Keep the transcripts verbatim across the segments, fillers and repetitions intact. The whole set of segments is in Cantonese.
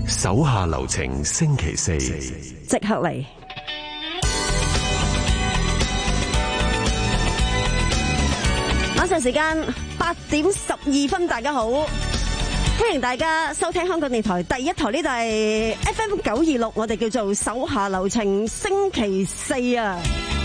手下留情星期四即刻嚟。晚上時間八點十二分，大家好，歡迎大家收聽香港電台第一台，呢度係 F M 九二六，我哋叫做手下留情星期四啊。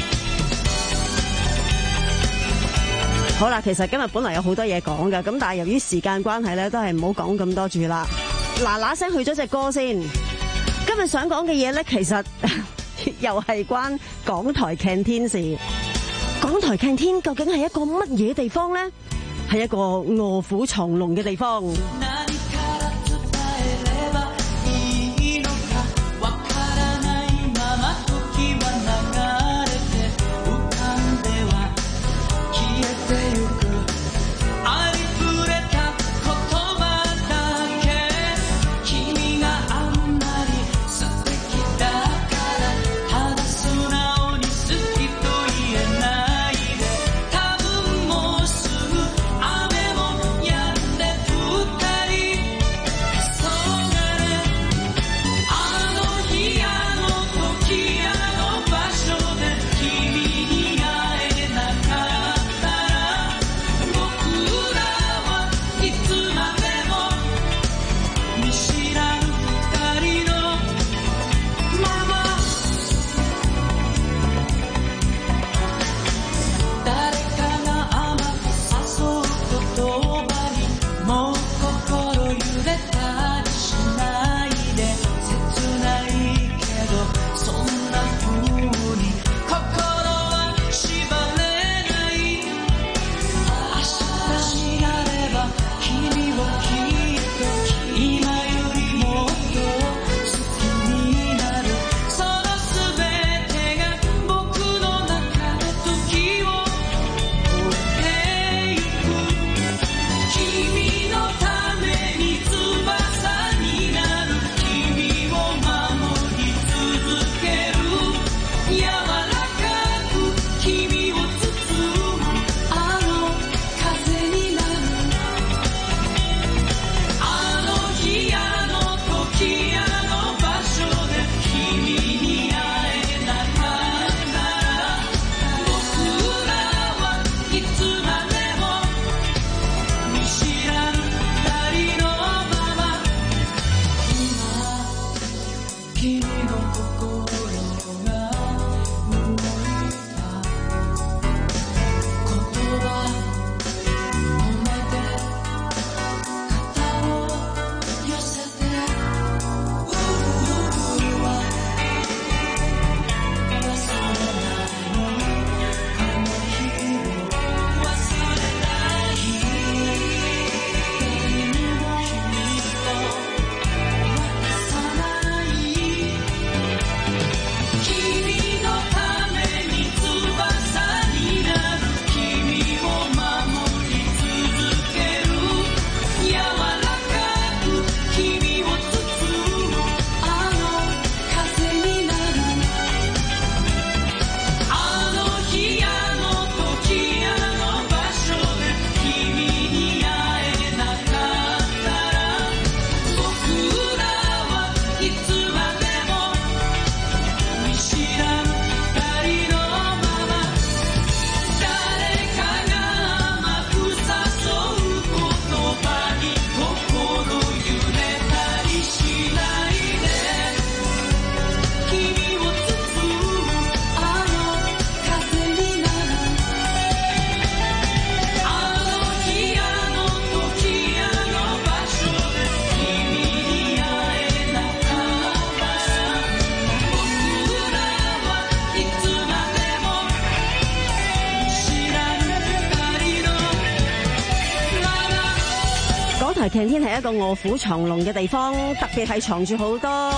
好啦，其實今日本來有好多嘢講㗎，咁但係由於時間關係咧，都係唔好講咁多住啦。嗱嗱聲去咗隻歌先。今日想講嘅嘢咧，其實又係關港台 canteen 事。港台 canteen 究竟係一個乜嘢地方咧？係一個臥虎藏龍嘅地方。canteen 係一個臥虎藏龍嘅地方，特別係藏住好多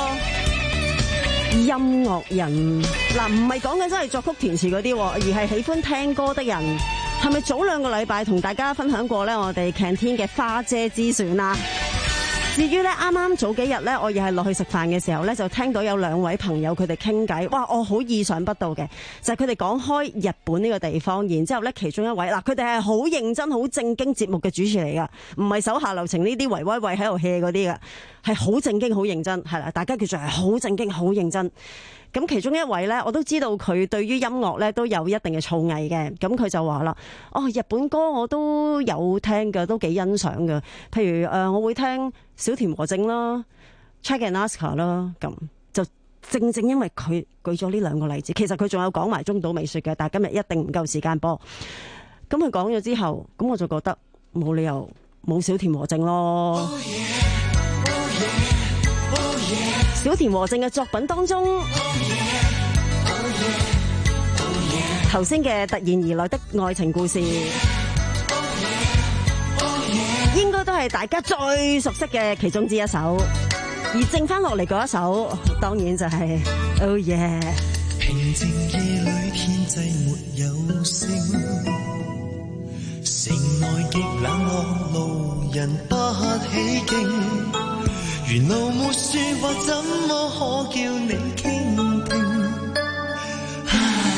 音樂人。嗱，唔係講緊真係作曲填詞嗰啲，而係喜歡聽歌的人。係咪早兩個禮拜同大家分享過咧？我哋 canteen 嘅花姐之選啊！至於咧，啱啱早幾日咧，我又係落去食飯嘅時候咧，就聽到有兩位朋友佢哋傾偈，哇！我好意想不到嘅，就係佢哋講開日本呢個地方，然之後咧，其中一位嗱，佢哋係好認真、好正經節目嘅主持嚟噶，唔係手下留情呢啲維威維喺度 hea 嗰啲噶。 係好正經好認真，係啦，大家叫做係好正經好認真。咁其中一位咧，我都知道佢對於音樂咧都有一定嘅造詣嘅。咁佢就話啦：哦，日本歌我都有聽嘅，都幾欣賞嘅。譬如誒、呃，我會聽小田和正啦、Check and Aska 啦，咁就正正因為佢舉咗呢兩個例子，其實佢仲有講埋中島美雪嘅，但係今日一定唔夠時間播。咁佢講咗之後，咁我就覺得冇理由冇小田和正咯。Oh yeah, oh yeah, oh yeah. 小田和正嘅作品當中，頭先嘅突然而來的愛情故事，oh yeah, oh yeah. 應該都係大家最熟悉嘅其中之一首。而剩翻落嚟嗰一首，當然就係、是、Oh Yeah。 平靜夜裏天際沒有聲，城內極冷落，路人不起勁，沿路沒說話，怎麼可叫你傾聽？啊、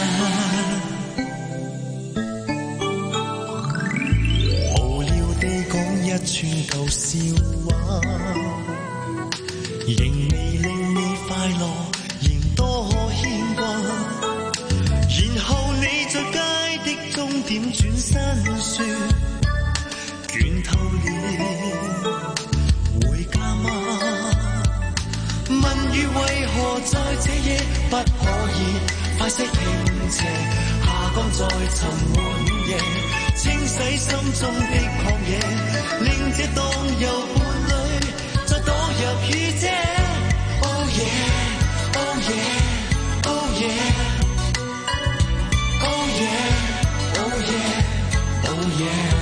無聊地講一串舊笑話，仍未令你快樂，仍多牽掛。然後你在街的終點轉身說，倦透了，回家嗎？問雨為何在這夜不可以快些傾斜？下降在沉悶夜，清洗心中的曠野，令這蕩遊伴侶再躲入雨遮。Oh yeah, oh yeah, oh yeah, oh yeah, oh yeah, oh yeah。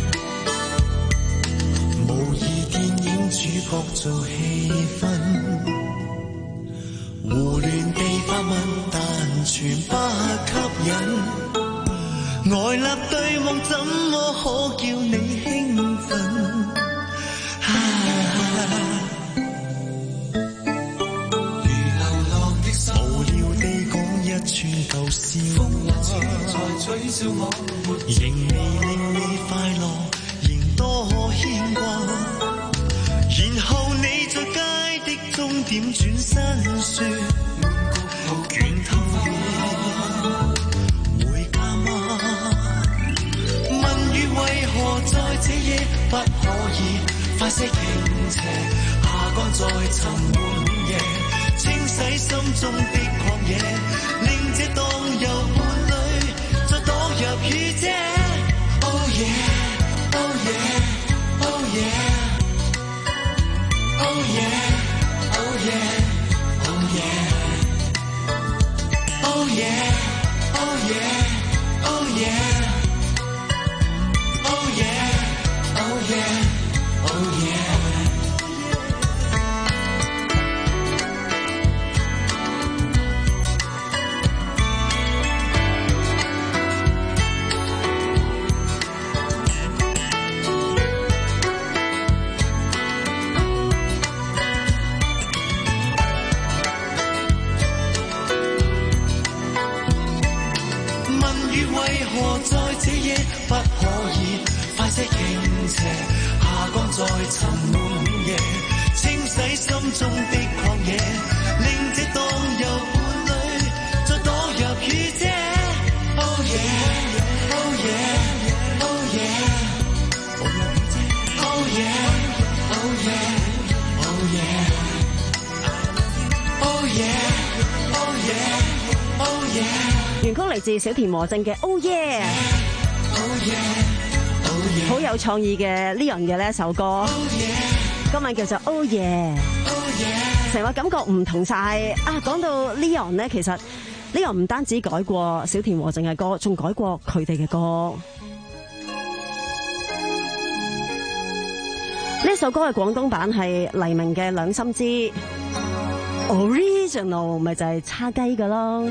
模擬電影主角做氣氛，胡亂地發問，但全不吸引。呆立對望，怎麼可叫你興奮？串舊笑話，仍未令你快樂，仍多牽掛。然後你在街的終點轉身說，倦透了，回家嗎？問雨為何在這夜不可以快些傾斜？下降在沉悶夜，清洗心中的曠野，令這蕩遊伴侶再躲入雨遮。Oh yeah, oh yeah, oh yeah, oh yeah, oh yeah, oh yeah, oh yeah, oh yeah, oh yeah, oh yeah, oh yeah, oh yeah。不可以快些傾斜，下降在沉悶夜，清洗心中的曠野，令這蕩遊伴侶再躲入雨遮。Oh yeah, oh yeah, oh yeah, oh yeah, oh yeah, oh yeah, oh yeah, oh yeah, oh yeah。 原曲嚟自小田和正嘅 Oh Yeah。好有創意嘅 Leon 嘅呢一首歌，歌名叫做 Oh Yeah， 成個感覺唔同晒啊！講到 Leon 呢，其實 Leon 唔單止改過小田和正嘅歌，仲改過佢哋嘅歌。呢首歌嘅廣東版係黎明嘅《兩心知》 ，Original 咪就係叉雞噶咯。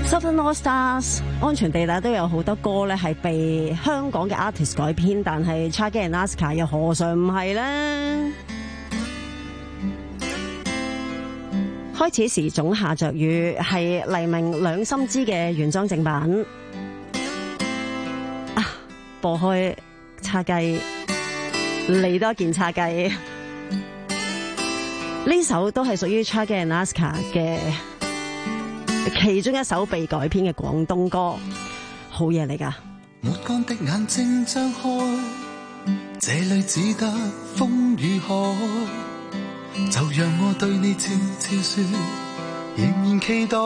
Southern All Stars 安全地帶都有好多歌咧係被香港嘅 artist 改編，但係 Chage and Aska 又何嘗唔係呢？開始時總下着雨係黎明兩心知嘅原裝正版啊！播開叉雞嚟多件叉雞，呢首都係屬於 Chage and Aska 嘅其中一首被改編嘅廣東歌，好嘢嚟㗎。 抹乾的眼睛張開，這裏只得風與海，就讓我對你悄悄說，仍然期待。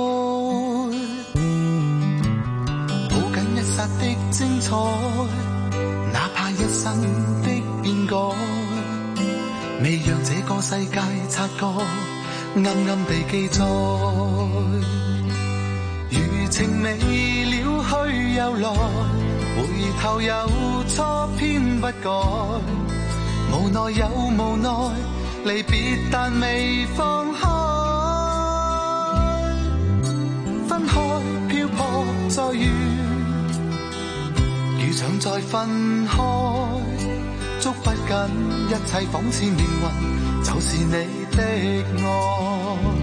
抱緊一剎的精彩，哪怕一生的變改，未讓這個世界察覺，暗暗地記載。餘情未了去又來，回頭又錯偏不改，無奈有無奈，離別但未放開，分開漂泊再遇，如常再分開，捉不緊一切仿似命運，就是你的愛。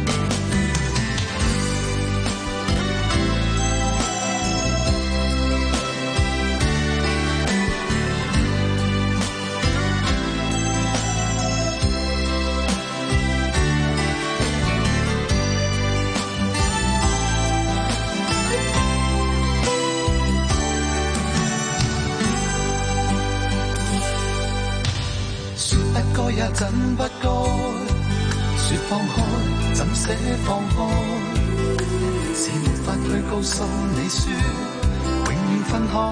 也怎不該說放開，怎捨放開，是沒法去告訴你說永遠分開，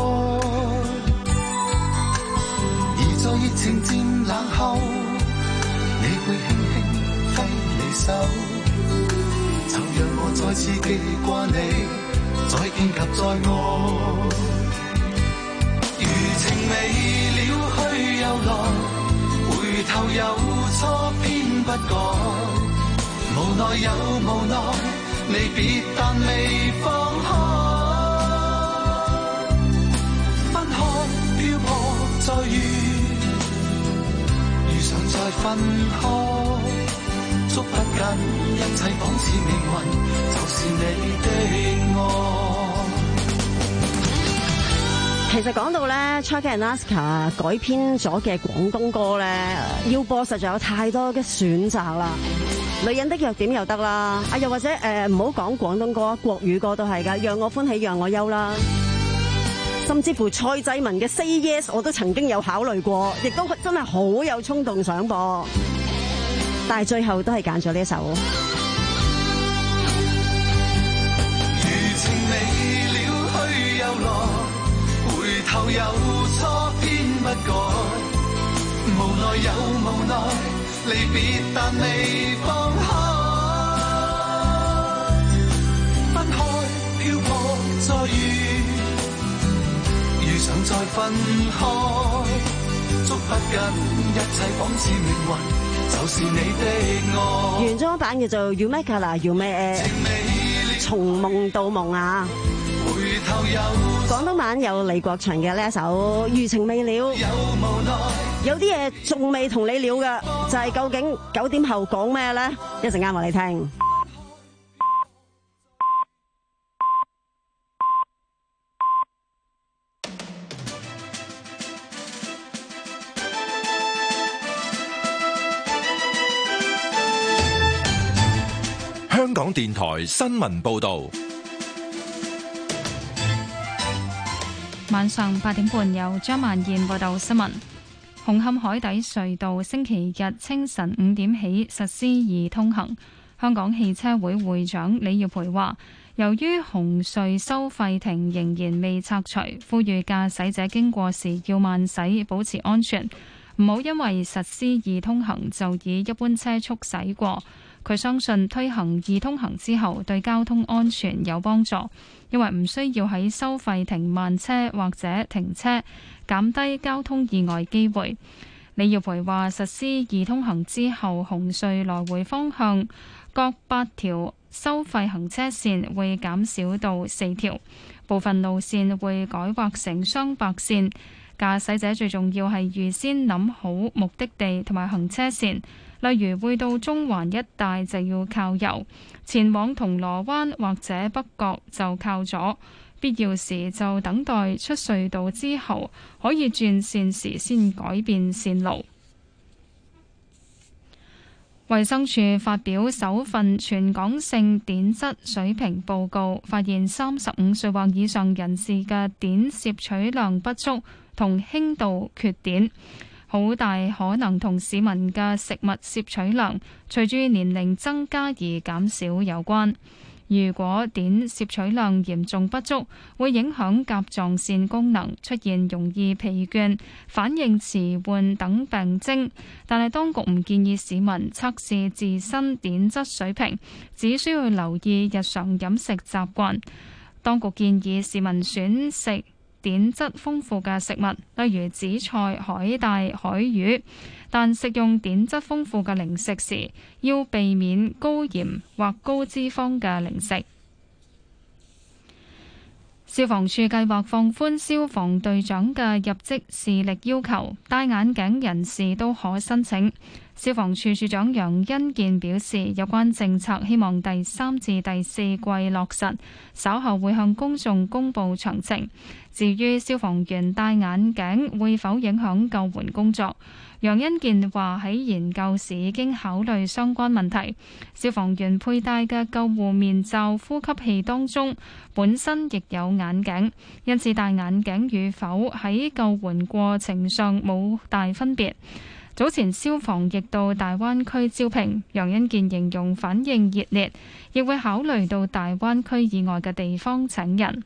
而在熱情漸冷後，你會輕輕揮你手，就讓我再次記掛你，再見及再愛。餘情未了去又來，回頭又錯偏不改，無奈有無奈，離別但未放開，分開漂泊再遇，遇上再分開，捉不緊一切仿似命運，就是你的愛。 其實講到咧 Chage and Aska 改編咗嘅廣東歌咧，要播實在有太多嘅選擇啦。女人的弱點又得啦，啊又或者誒唔好講廣東歌，國語歌都係㗎，讓我歡喜讓我憂啦，甚至乎蔡濟文嘅 Say Yes 我都曾經有考慮過，亦都真係好有衝動想播，但係最後都係揀咗呢一首。 餘情未了去又來，回頭又錯偏不改，無奈有無奈，離別但未放開，分開漂泊再遇，遇上再分開，捉不緊一切仿似命運，就是你的愛。 原裝版叫做 You Make It 要咩？從夢到夢啊！廣東版有李國祥嘅呢一首《餘情未了》，有啲嘢仲未同你了嘅，就係、是、究竟九點後講咩咧？一陣間話你聽。 香港電台新聞報道。 晚上八點半，由張萬燕報道新聞。紅磡海底隧道星期日清晨五點起實施易通行。香港汽車會會長李耀培話，由於紅隧收費亭仍然未拆除，呼籲駕駛者經過時要慢駛，保持安全，唔好因為實施易通行就以一般車速駛過。佢相信推行易通行之後對交通安全有幫助，因為唔需要喺收費亭慢車或者停車，減低交通意外機會。李耀培話，實施易通行之後，紅隧來回方向各八條收費行車線會減少到四條，部分路線會改劃成雙白線。駕駛者最重要係預先諗好目的地同埋行車線，例如會到中環一帶就要靠右，前往銅鑼灣或者北角就靠左，必要時就等待出隧道之後可以轉線時先改變線路。衛生署發表首份全港性碘質水平報告，發現三十五歲或以上人士嘅碘攝取量不足同輕度缺碘，好大可能同市民嘅食物攝取量隨住年齡增加而減少有關。如果碘攝取量嚴重不足，會影響甲狀腺功能，出現容易疲倦、反應遲緩等病徵。但係當局唔建議市民測試自身碘質水平，只需要留意日常飲食習慣。當局建議市民選食碘質豐富嘅食物，例如紫菜、海帶、海魚，但食用碘質豐富嘅零食時，要避免高鹽或高脂肪嘅零食。消防處計劃放寬消防隊長嘅入職視力要求，戴眼鏡人士都可申請。消防處處長楊恩健表示，有關政策希望第三至第四季落實，稍後會向公眾公布詳情。至於消防員戴眼鏡會否影響救援工作，楊恩健話喺研究時已經考慮相關問題。消防員佩戴嘅救護面罩呼吸器當中本身亦有眼鏡，因此戴眼鏡與否喺救援過程上冇大分別。早前消防亦到大灣區招聘，楊恩健形容反應熱烈，亦會考慮到大灣區以外嘅地方請人。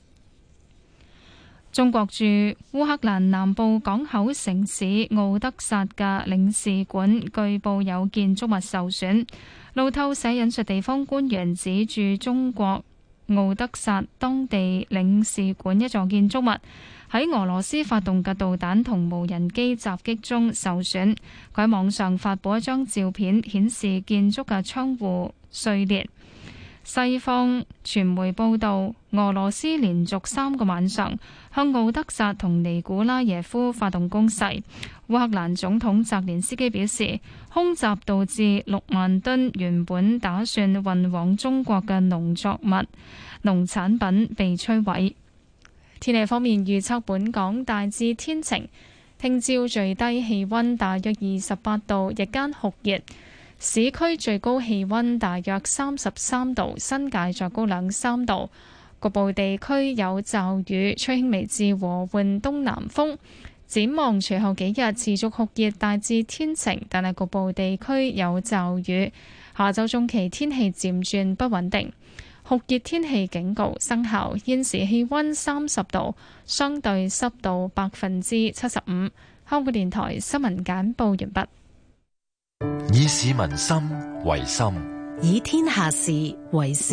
中國駐烏克蘭南部港口城市奧德薩嘅領事館據報有建築物受損。路透社引述地方官員指，駐中國奧德薩當地領事館一座建築物喺俄羅斯發動嘅導彈同無人機襲擊中受損。佢喺網上發布一張照片，顯示建築嘅窗戶碎裂。西方傳媒報道，俄羅斯連續三個晚上向奧德薩同尼古拉耶夫發動攻勢。烏克蘭總統澤連斯基表示，空襲導致六萬噸原本打算運往中國嘅農作物、農產品被摧毀。天氣方面預測，本港大致天晴，聽朝最低氣溫大約二十八度，日間酷熱。市區最高氣溫大約三十三度，新界再高兩三度。局部地區有驟雨，吹輕微至和緩東南風。展望隨後幾日持續酷熱，大致天晴，但係局部地區有驟雨。下週中期天氣漸轉不穩定，酷熱天氣警告生效。現時氣溫三十度，相對濕度百分之七十五。香港電台新聞簡報完畢。 以市民心為心， 以天下事為事。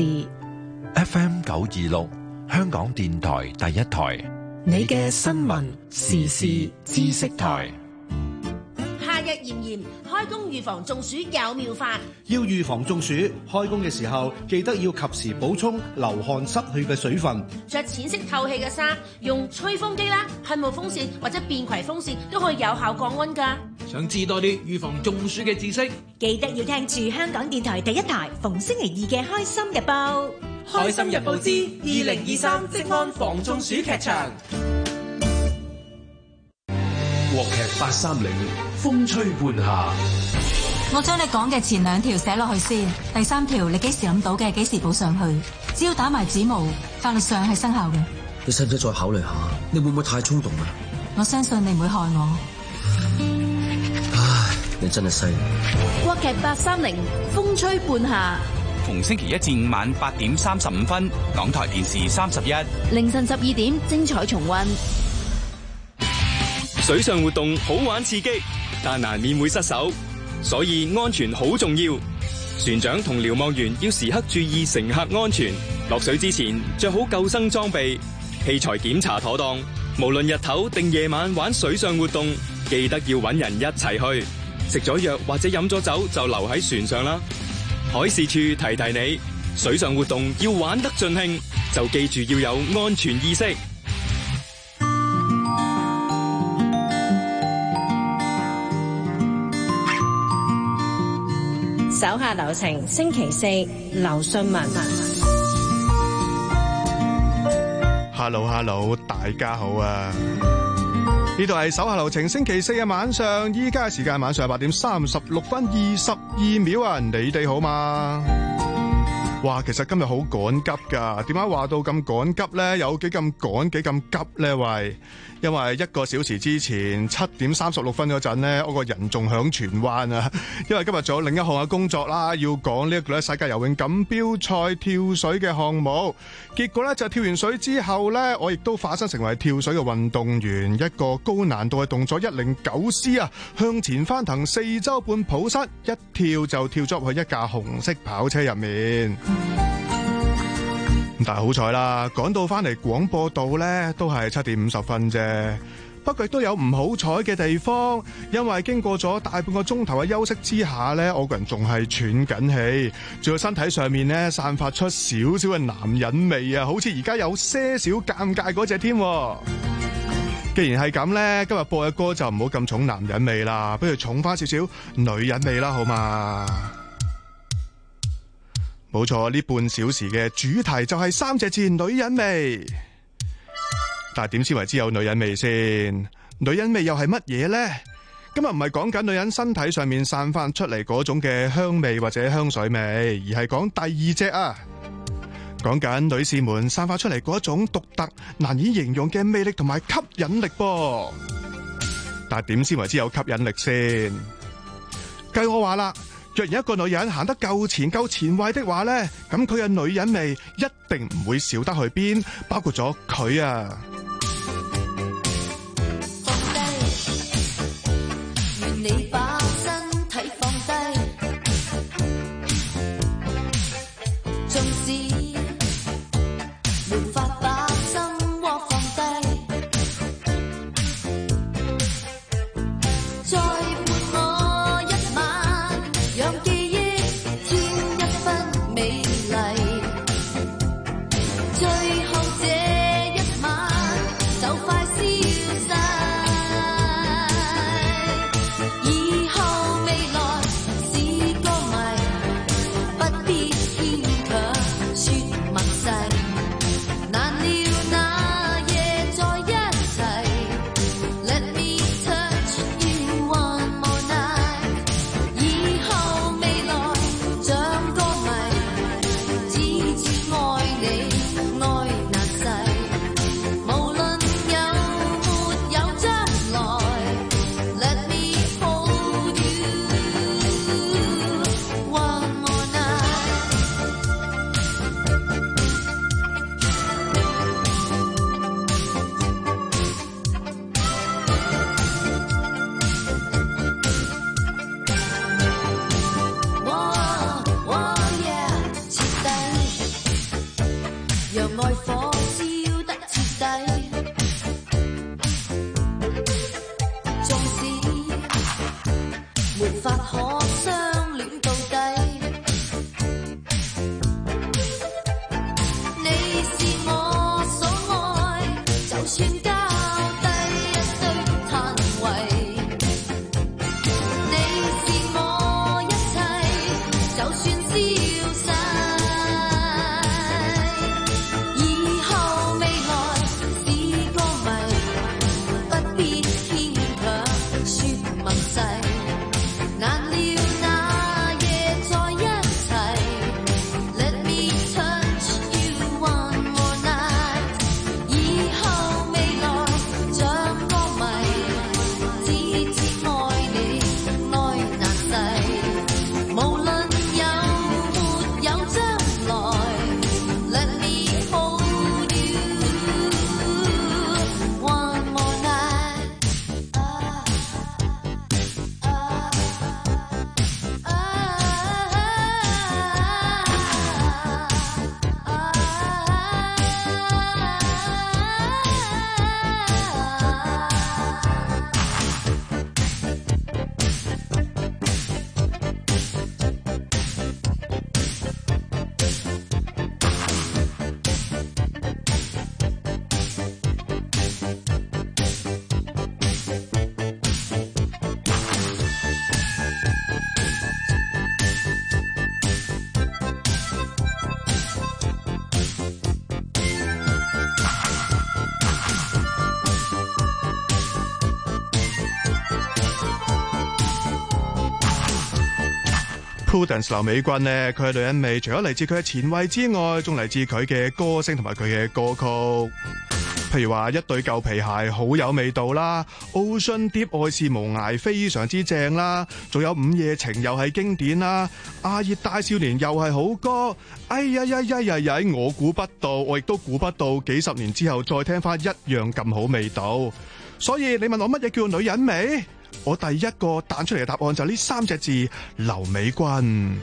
F M 九二六，香港電台第一台， 你嘅新聞時事知識台。 夏日炎炎，開工預防中暑有妙法。 要預防中暑，開工嘅時候記得要及時補充流汗失去嘅水分。 着淺色透氣嘅衫，用吹風機啦、噴霧風扇或者便攜風扇都可以有效降溫㗎。 想知多啲預防中暑嘅知識， 記得要聽住香港電台第一台逢星期二嘅《開心日報》。 開心日報之二零二三職安防中暑劇場。 國劇八三零，風吹半夏。 我將你講嘅前兩條寫落去先，第三條你幾時諗到嘅，幾時補上去。只要打埋指模，法律上係生效嘅。 你使唔使再考慮下？你會唔會太衝動啊？ 我相信你唔會害我。 唉，你真係犀利。 國劇八三零，風吹半夏。 逢星期一至五晚八點三十五分，港台電視三十一， 凌晨十二點精彩重溫。 水上活動好玩刺激，但難免會失手，所以安全好重要。船長同瞭望員要時刻注意乘客安全，落水之前着好救生裝備，器材檢查妥當。無論日頭定夜晚玩水上活動，記得要搵人一齊去。食咗藥或者飲咗酒就留喺船上啦。海事處提提你， 水上活動要玩得盡興，就記住要有安全意識。 手下留情，星期四，劉信文。 Hello Hello， 大家好啊！呢度係手下留情，星期四嘅晚上，依家嘅時間晚上八點三十六分二十二秒啊！你哋好嘛？哇，其實今日好趕急噶，點解話到咁趕急呢？有幾咁趕，幾咁急呢？喂，因為一個小時之前七點三十六分嗰陣呢，我個人仲響荃灣啊！因為今日仲有另一項嘅工作啦，要講呢一個咧世界游泳錦標賽跳水嘅項目。結果呢，就跳完水之後呢，我亦都化身成為跳水嘅運動員，一個高難度嘅動作一零九 C 啊，向前翻騰四周半抱膝，一跳就跳咗入去一架紅色跑車入面。但係好彩啦，趕到翻嚟廣播道呢都係七點五十分啫。不過亦都有唔好彩嘅地方，因為經過咗大半個鐘頭嘅休息之下呢，我個人仲係喘緊氣，仲有身體上面呢散發出少少嘅男人味啊，好似而家有些少尷尬嗰隻添。既然係咁呢，今日播嘅歌就唔好咁重男人味啦，不如重翻少少女人味啦，好嘛？冇錯，呢半小時嘅主題就係三隻字女人味。但係點先為之有女人味先？女人味又係乜嘢呢？今日唔係講緊女人身體上面散發出嚟嗰種嘅香味或者香水味，而係講第二隻啊，講緊女士們散發出嚟嗰種獨特難以形容嘅魅力同埋吸引力噃。但係點先為之有吸引力先？計我話啦，若然一個女人行得夠前夠前衛的話呢，咁佢嘅女人味一定唔會少得去邊，包括咗佢啊。 你把身體放低，縱使沒法把心窩放低，再伴我一晚，讓記憶添一分美麗。最後這一晚就快消逝。以 Prudence 劉美君呢，佢嘅女人味除咗嚟自佢嘅前衛之外，仲嚟自佢嘅歌聲同埋佢嘅歌曲。譬如話一對舊皮鞋好有味道啦 ，Ocean Deep 愛是無涯非常之正啦，仲有午夜情又係經典啦，阿熱大少年又係好歌。哎呀呀呀呀呀！我估不到，我亦都估不到，幾十年之後再聽翻一樣咁好味道。所以你問我乜嘢叫女人味？我第一個彈出嚟嘅答案就係呢三隻字：劉美君。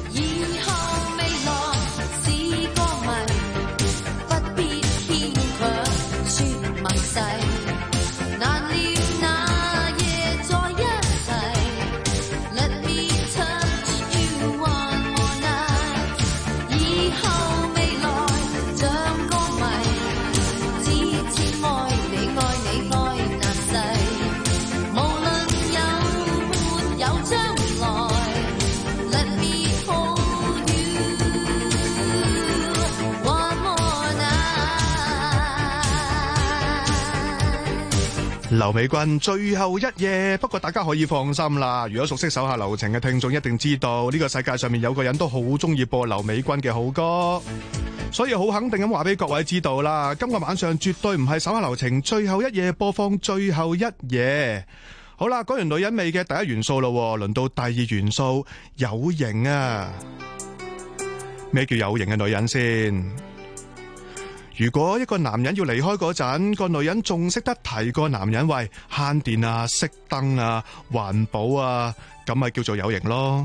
劉美君最後一夜，不過大家可以放心啦。如果熟悉手下留情嘅聽眾一定知道，呢個世界上面有個人都好中意播劉美君嘅好歌，所以好肯定咁話俾各位知道啦。今個晚上絕對唔係手下留情最後一夜播放最後一夜。好啦，講完女人味嘅第一元素咯，輪到第二元素，有型啊！咩叫有型嘅女人先？如果一個男人要離開嗰陣，個女人仲識得提個男人喂慳電啊、熄燈啊、環保啊，咁咪叫做有型咯。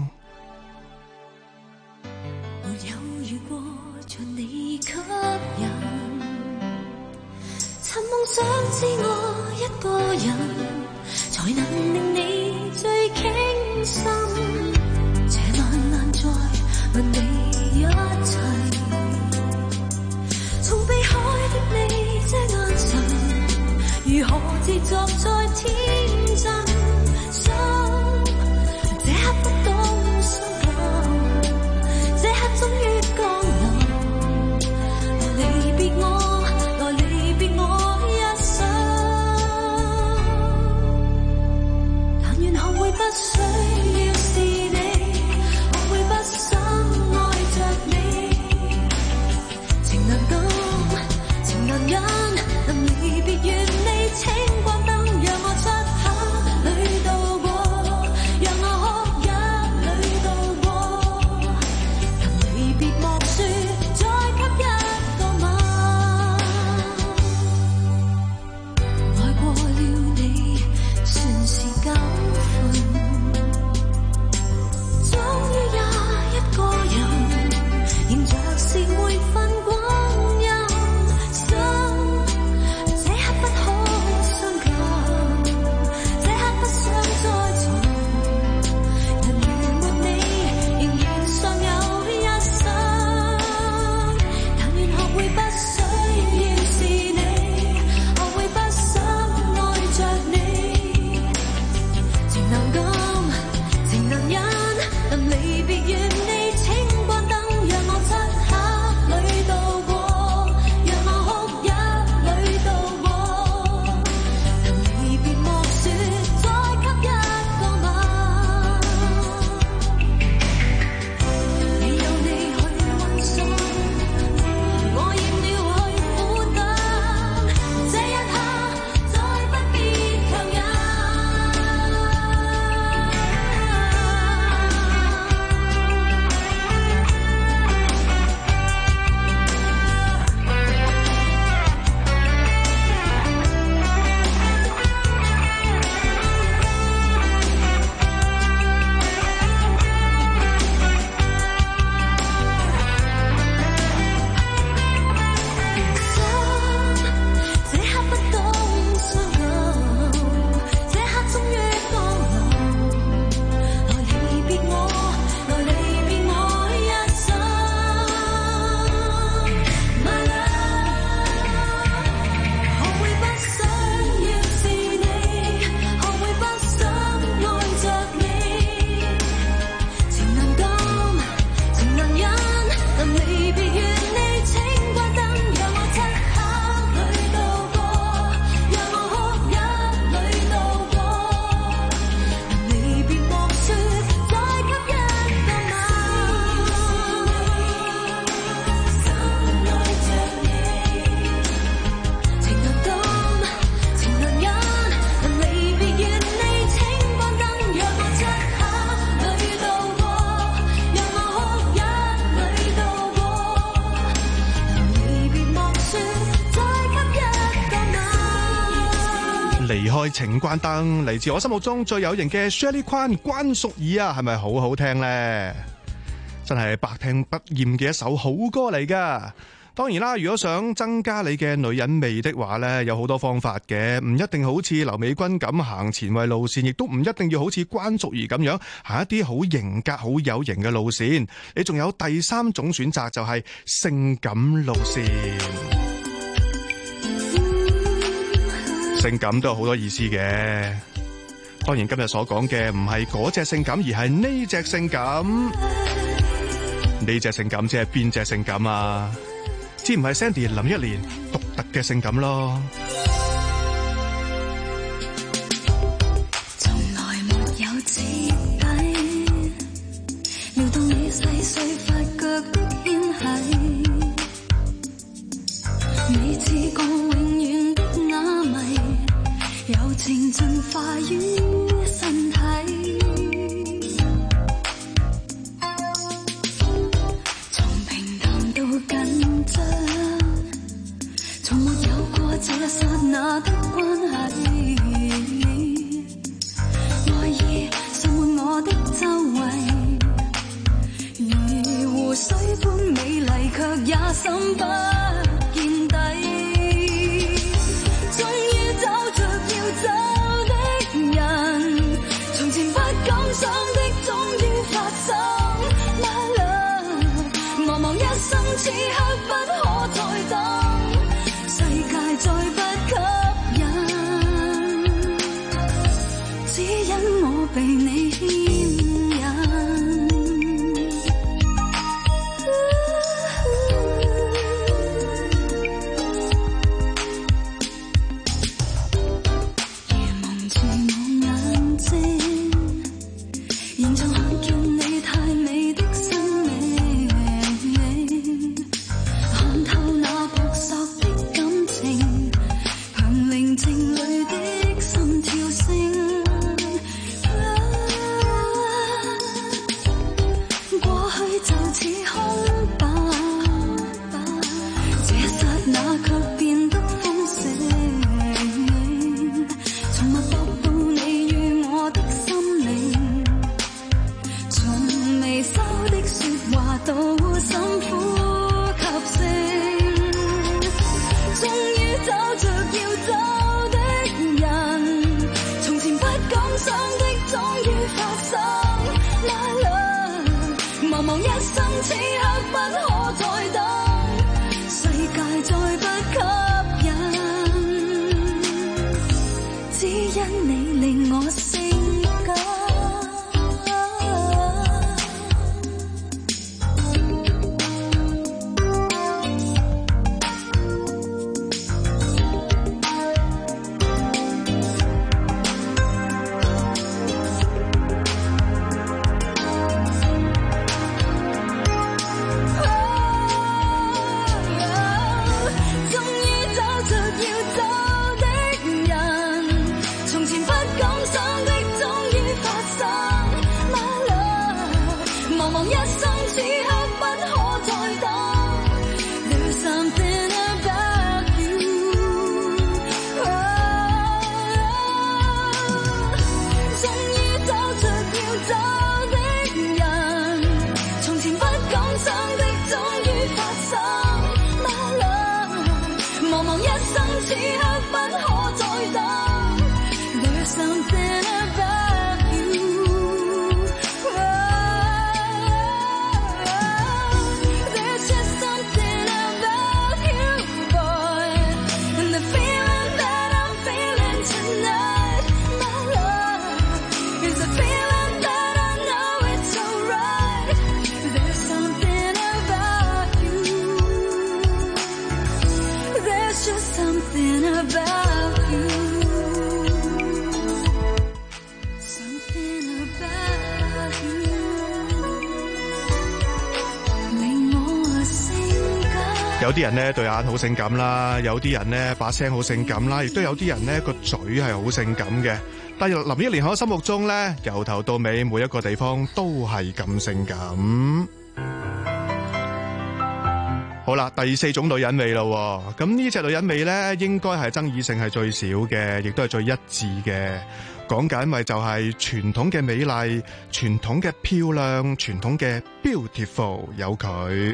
沒有遇過像你吸引，尋夢想知我一個人，才能令你最傾心。這晚難再問你一切，從避開的你這眼神，如何自作再天真？心這刻不懂心痛，這刻終於降臨，來離別我，來離別我一生。但願學會不需要是你，學會不想愛着你，情難當。情難忍，能離別願你，請關燈讓我出離開情關燈，嚟自我心目中最有型嘅 Shirley Kwan 關淑怡啊，係咪好好聽呢？真係百聽不厭嘅一首好歌嚟噶。當然啦，如果想增加你嘅女人味的話呢，有好多方法嘅，唔一定好似劉美君咁行前衛路線，亦都唔一定要好似關淑怡咁樣行一啲好型格、好有型嘅路線。你仲有第三種選擇，就係性感路線。性感都有好多意思嘅，當然今日所講嘅唔係嗰隻性感，而係呢隻性感。呢隻性感即係邊隻性感啊？知唔係 Sandy 林憶蓮獨特嘅性感咯。 從來沒有徹底撩到你細碎發腳的牽繫，你似個永遠的啞謎，柔情進化於身體，從平淡到緊張，從沒有過這剎那的關係，愛意滲滿我的周圍，如湖水般美麗，卻也深不見底。終於找着要走的人，從前不敢想的終於發生。My love，茫茫一生此刻不可再等，世界再不吸引，只因我被你牽引。 有啲人呢對眼好性感啦，有啲人呢把聲好性感啦，亦都有啲人呢個嘴係好性感嘅。但係林憶蓮喺我心目中呢，由頭到尾每一個地方都係咁性感。 好啦，第四種女人味咯，咁呢隻女人味咧，應該係爭議性係最少嘅，亦都係最一致嘅。講緊咪就係傳統嘅美麗、傳統嘅漂亮、傳統嘅 beautiful 有佢。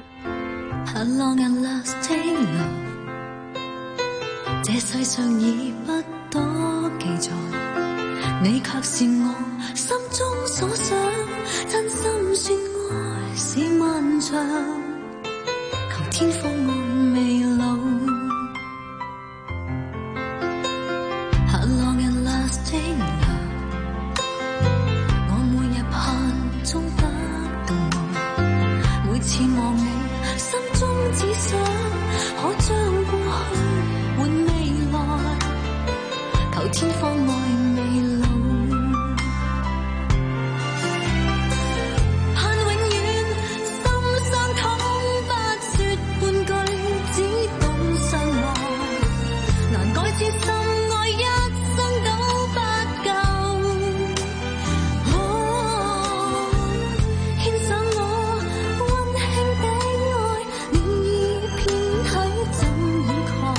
這世上已不多記載，你卻是我心中所想，真心說愛是漫長，求天荒愛未老。How long and lasting love， 我每日盼中得到愛，每次望你心中只想可將過去換未來，求天荒愛未老。盼永遠心相通，不說半句，只懂相愛，難改痴心愛一生都不夠。哦，牽上我溫馨的愛，暖意遍體怎掩蓋，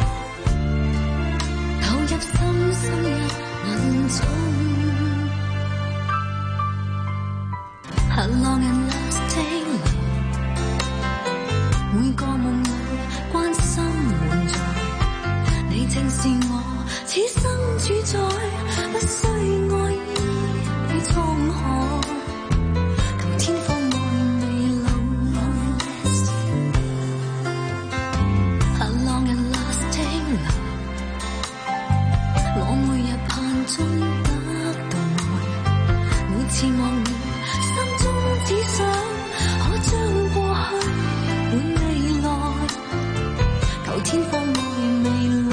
投入深深一眼中。How long and lasting love， 每個夢裏關心滿載，你正是我此生主宰，不需愛意比滄海，求天荒愛未老。How long and lasting love， 我每日盼中得到愛，每次望你心中只想可將過去換未來，求天荒愛未老。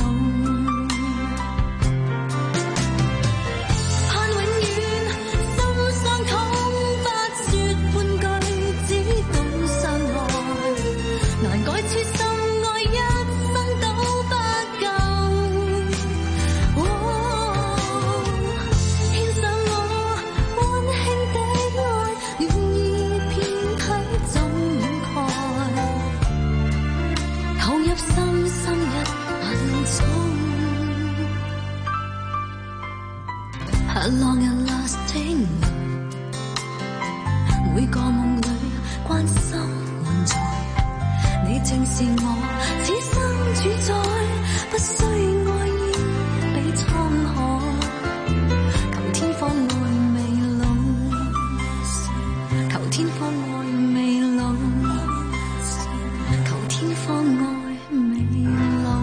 盼永遠心相通，不說半句，只懂相愛，難改痴心愛一生都不夠。哦，牽上我溫馨的愛，暖意遍體怎掩蓋，投入深深一眼中。How long and lasting love， 每個夢裏關心滿載，你正是我此生主宰，不需愛意比滄海，求天荒愛未老，求天荒愛未老，求天荒愛未老。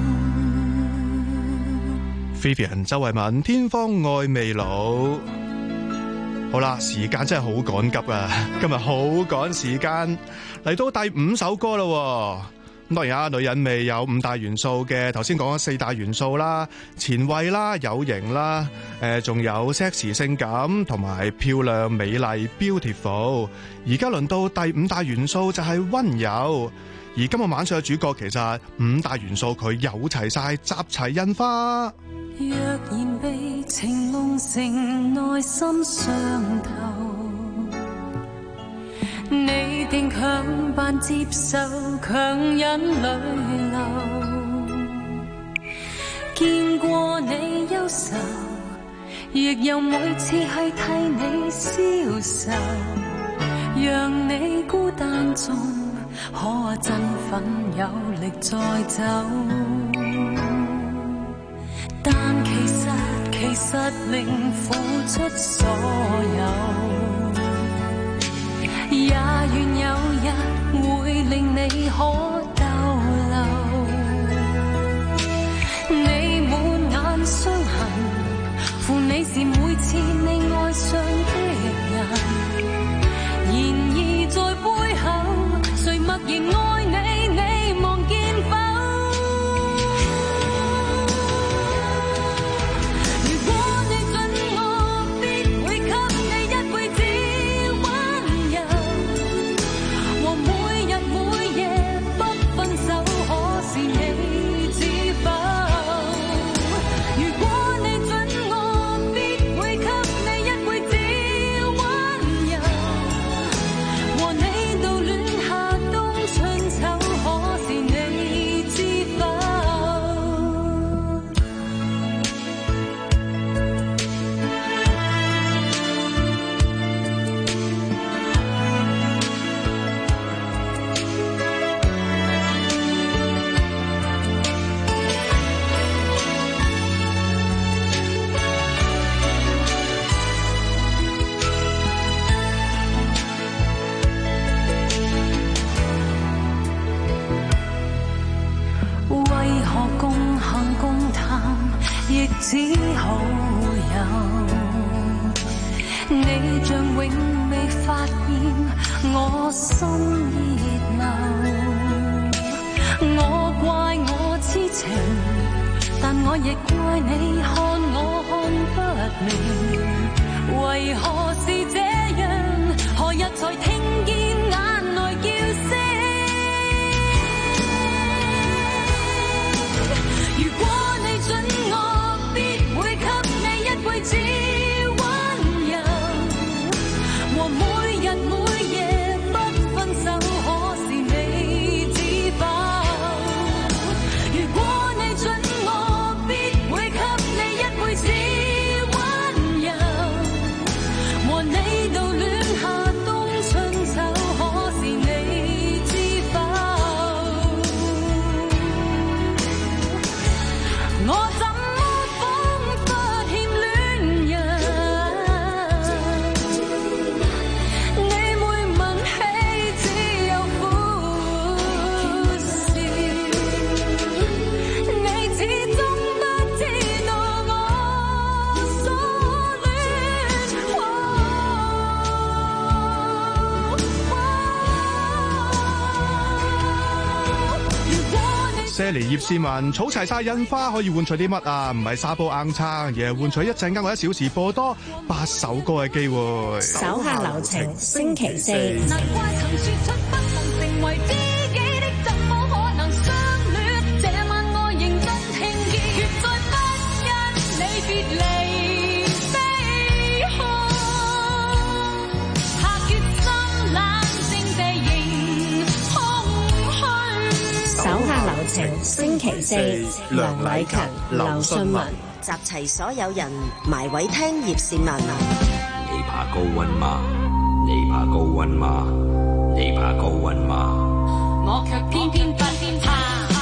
Vivian 周慧敏，天荒愛未老。好啦，時間真係好趕急啊！今日好趕時間，嚟到第五首歌啦。咁當然啊，女人味有五大元素嘅，頭先講咗四大元素啦，前衛啦、有型啦，誒，仲有 sexy 性感同埋漂亮美麗 beautiful。而家輪到第五大元素就係溫柔。而今日晚上嘅主角其實五大元素佢有齊晒，集齊印花。 若然被情夢成內心傷透，你定強扮接受，強忍淚流。見過你憂愁，亦有每次係替你消愁，讓你孤單中可振奮有力再走。但其實其實令付出所有，也願有日會令你可逗留。你滿眼傷痕，負你是每次你愛上的人，然而在背後誰默然愛你，你望見否？不只好有。你像永未發現我心熱流，我怪我痴情，但我亦怪你看我看不明，為何是這樣？何日才聽見眼淚叫聲？如果你准我，必會給你一輩子溫柔，和每日每夜不分手，可是你知否？如果你准我，必會給你一輩子溫柔，和你到戀夏冬春秋，可是你知否？我怎麼彷彿欠戀人？你每問起只有苦笑，你始終不知道我所戀。 謝離葉倩文，儲齊晒印花可以換取啲乜啊？唔係沙煲硬撐，而係換取一陣間我一小時播多八首歌嘅機會。 手下留情，星期四。 難怪曾說出不能成為知己的，怎麼可能相戀？這晚我認真聽見，願再不因你別離悲哭，下決心冷靜地迎空虛。 手下留情，星期四。梁禮勤、劉信文集齊所有人埋位聽葉倩文。 你怕高溫嗎？你怕高溫嗎？你怕高溫嗎？ 我卻偏偏不偏怕。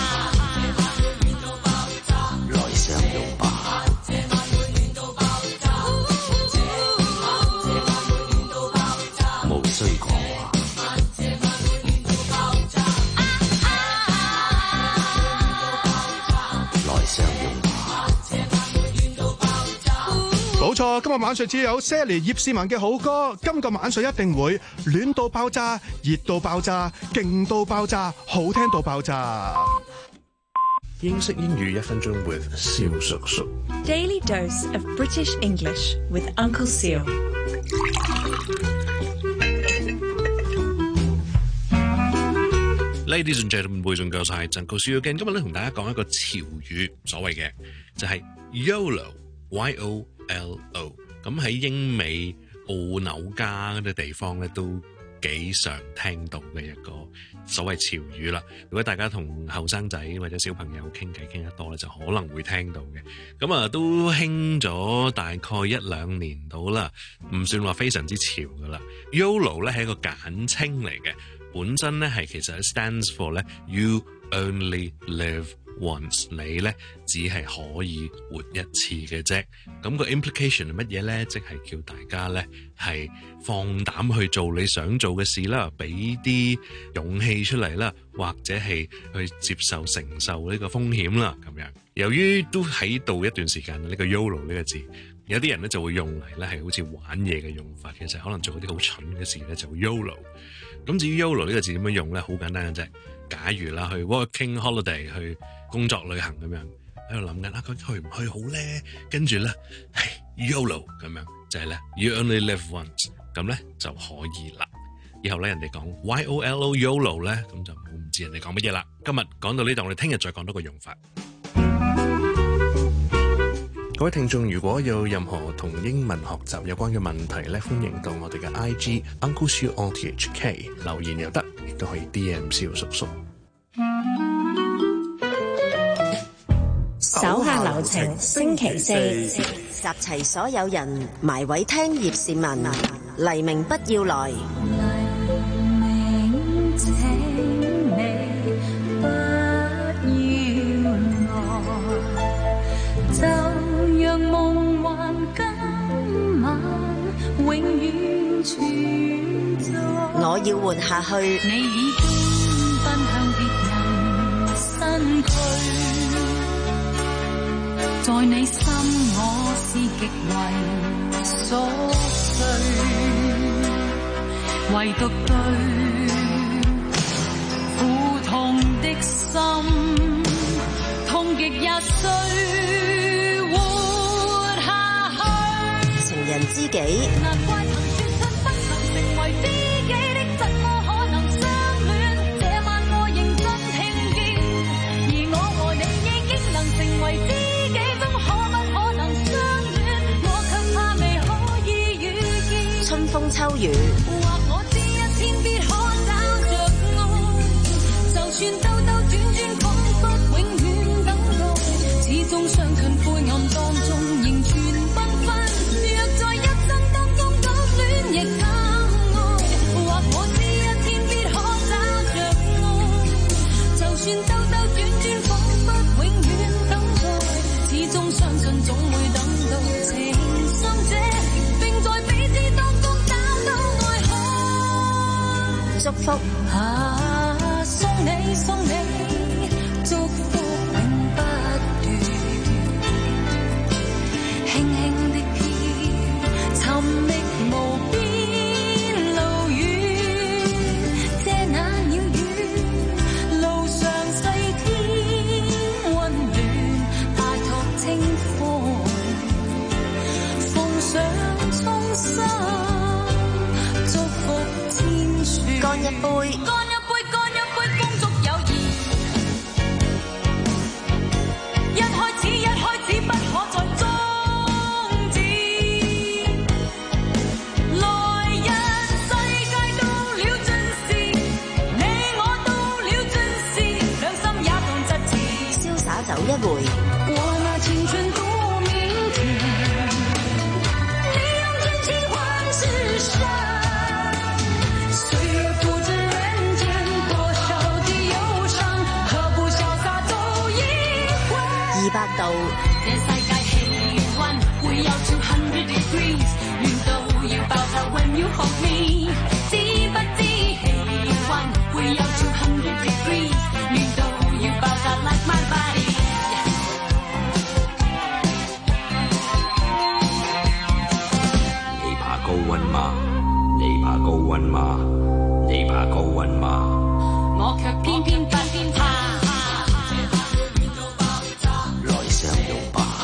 來相擁吧。無需講話。來相擁吧。 冇錯，今日晚上只有謝離葉倩文嘅好歌，今個晚上一定會暖到爆炸、熱到爆炸、勁到爆炸、好聽到爆炸。 英式英語一分鐘 with 蕭叔叔。 Daily dose of British English with Uncle Seal。 Ladies and gentlemen, boys and girls， 係陳告書嘅。今日咧同大家講一個潮語，所謂嘅就係 YOLO，Y O L O。咁喺英美澳紐加嗰啲地方咧，都幾常聽到嘅一個所謂潮語啦。如果大家同後生仔或者小朋友傾偈傾得多咧，就可能會聽到嘅。咁啊，都興咗大概一兩年到啦，唔算話非常之潮噶啦。YOLO 咧係一個簡稱嚟嘅。本身咧係其實 stands for 咧 You Only Live Once， 你咧只係可以活一次嘅啫。咁個 implication 係乜嘢咧？即係叫大家咧係放膽去做你想做嘅事啦，俾啲勇氣出嚟啦，或者係去接受承受呢個風險啦。咁樣由於都喺度一段時間，呢個 YOLO 呢個字，有啲人咧就會用嚟咧係好似玩嘢嘅用法，其實可能做啲好蠢嘅事咧就 YOLO。咁至於 YOLO 呢個字點樣用咧？好簡單嘅啫。假如啦，去 working holiday 去工作旅行咁樣，喺度諗緊啊，佢去唔去好咧？跟住咧，係 YOLO 咁樣，就係咧 You only live once， 咁咧就可以啦。以後咧人哋講 Y O L O YOLO 咧，咁就唔知人哋講乜嘢啦。今日講到呢度，我哋聽日再講多個用法。各位聽眾，如果有任何同英文學習有關嘅問題咧，歡迎到我哋嘅 I G Uncle Siu O T H K 留言又得，亦都可以 D M 蕭叔叔。 手下留情，星期四集齊所有人埋位聽葉倩文。黎明不要來。 黎明請你不要來，就讓夢幻今晚永遠存在。 我要活下去。 你已經奔向別人身軀。 在你心我是極為瑣碎，唯獨對苦痛的心，痛極也需活下去。 情人知己， 難怪曾說親不能成為知己的，怎麼可能相戀？這晚我認真聽見，而我和你已經能成為知己，怎可不可能相戀？我卻怕未可以遇見。 春風秋雨， 或我知一天必可找着愛，就算兜兜轉轉，彷彿永遠等待，始終相近灰暗當中仍全繽紛。若在一生當中感戀亦敢愛，或我知一天必可找着愛，就算兜兜轉轉，彷彿永遠等待，始終相信總會等到情深者，並在彼此當中找到愛海。 祝福啊，送你送你，祝福永不斷，輕輕的飄，尋覓無邊路遠，這那遙遠路上細天溫暖，拜託清風，奉上衷心，祝福千串。 乾一杯， 乾一杯，乾一杯，恭祝友誼。一開始，一開始不可再終止。來日世界到了盡時，你我到了盡時，兩心也同疾馳。 瀟灑走一回， 我那青春多明天，你用真情換世上。歲月鋪着人間多少的憂傷，何不瀟灑走一回？ 二百度， 這世界氣溫會有two hundred degrees， 暖到要爆炸 when you hold me， 知不知氣溫會有two hundred degrees， 暖到要爆炸 like my body。 你怕高溫嗎？你怕高溫嗎？你怕高溫嗎？ 我卻偏偏不怕。 來相擁吧。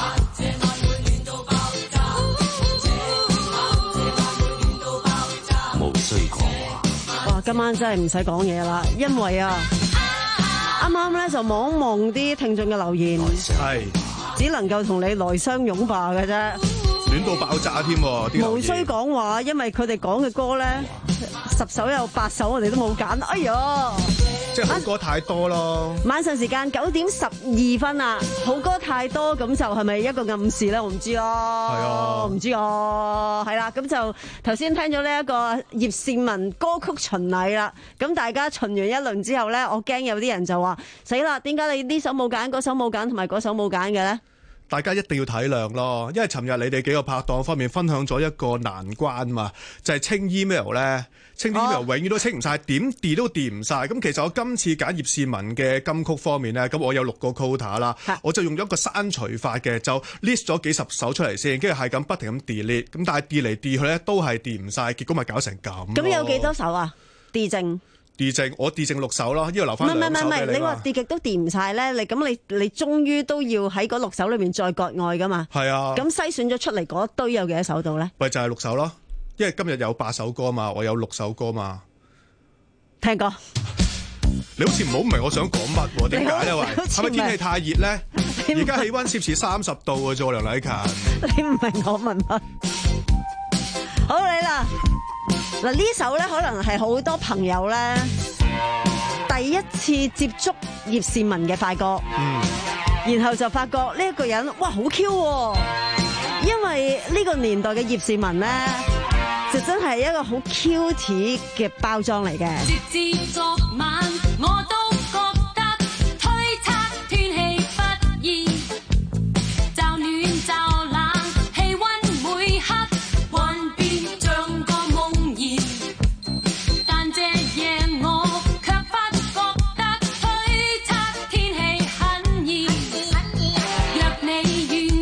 無需講話。 哇！今晚真係唔使講嘢啦，因為啊，啱啱咧就望一望啲聽眾嘅留言， 係只能夠同你來相擁吧嘅啫， 暖到爆炸添喎，啲留無需言講話，因為佢哋講嘅歌咧，十首有八首我哋都冇揀，哎呀！ 即係好歌太多咯。 晚上時間九點十二分啊，好歌太多，咁就係咪一個暗示咧？我唔知咯，係啊， 唔知啊，係啦，咁就頭先聽咗呢一個葉倩文歌曲巡禮啦。咁大家巡完一輪之後咧，我驚有啲人就話死啦，點解你呢首冇揀，嗰首冇揀，同埋嗰首冇揀嘅咧？ 大家一定要體諒咯，因為尋日你哋幾個拍檔方面分享咗一個難關嘛，就係清 email 咧，清 email 永遠都清唔晒，點 delete 都 delete 唔晒。咁其實我今次揀葉倩文嘅金曲方面咧，咁我有六個 quota 啦，我就用咗一個刪除法嘅，就 list 咗幾十首出嚟先，跟住係咁不停咁 delete，咁但係 delete 嚟 delete 去咧都係 delete 唔晒，結果咪搞成咁。 咁有幾多首啊 ？D 正。 D 正我 D 正六首咯，因為留翻兩首俾你。唔係唔係唔係， 你話 D 極都 D 唔晒咧，你咁你你終於都要喺嗰六首裏面再割愛噶嘛？ 係啊。 咁篩選咗出嚟嗰堆有幾多首到咧？ 喂，就係、是、六首咯，因為今日有八首歌嘛，我有六首歌嘛。 聽歌。 你好似唔好明我想講乜喎？點解咧？喂，係咪天氣太熱咧？而家氣温攝氏三十度嘅啫，梁禮勤。 你唔明我問乜？好你啦。嗱呢首咧可能係好多朋友咧第一次接觸葉倩文嘅快歌，嗯，然後就發覺呢一個人哇好 Q 喎，因為呢個年代嘅葉倩文咧就真係一個好 cute 嘅包裝嚟嘅。 直至昨晚我都覺得推測天氣不易，驟暖驟冷氣溫每刻幻變像個夢兒，但這夜我卻不覺得推測天氣很易。若你願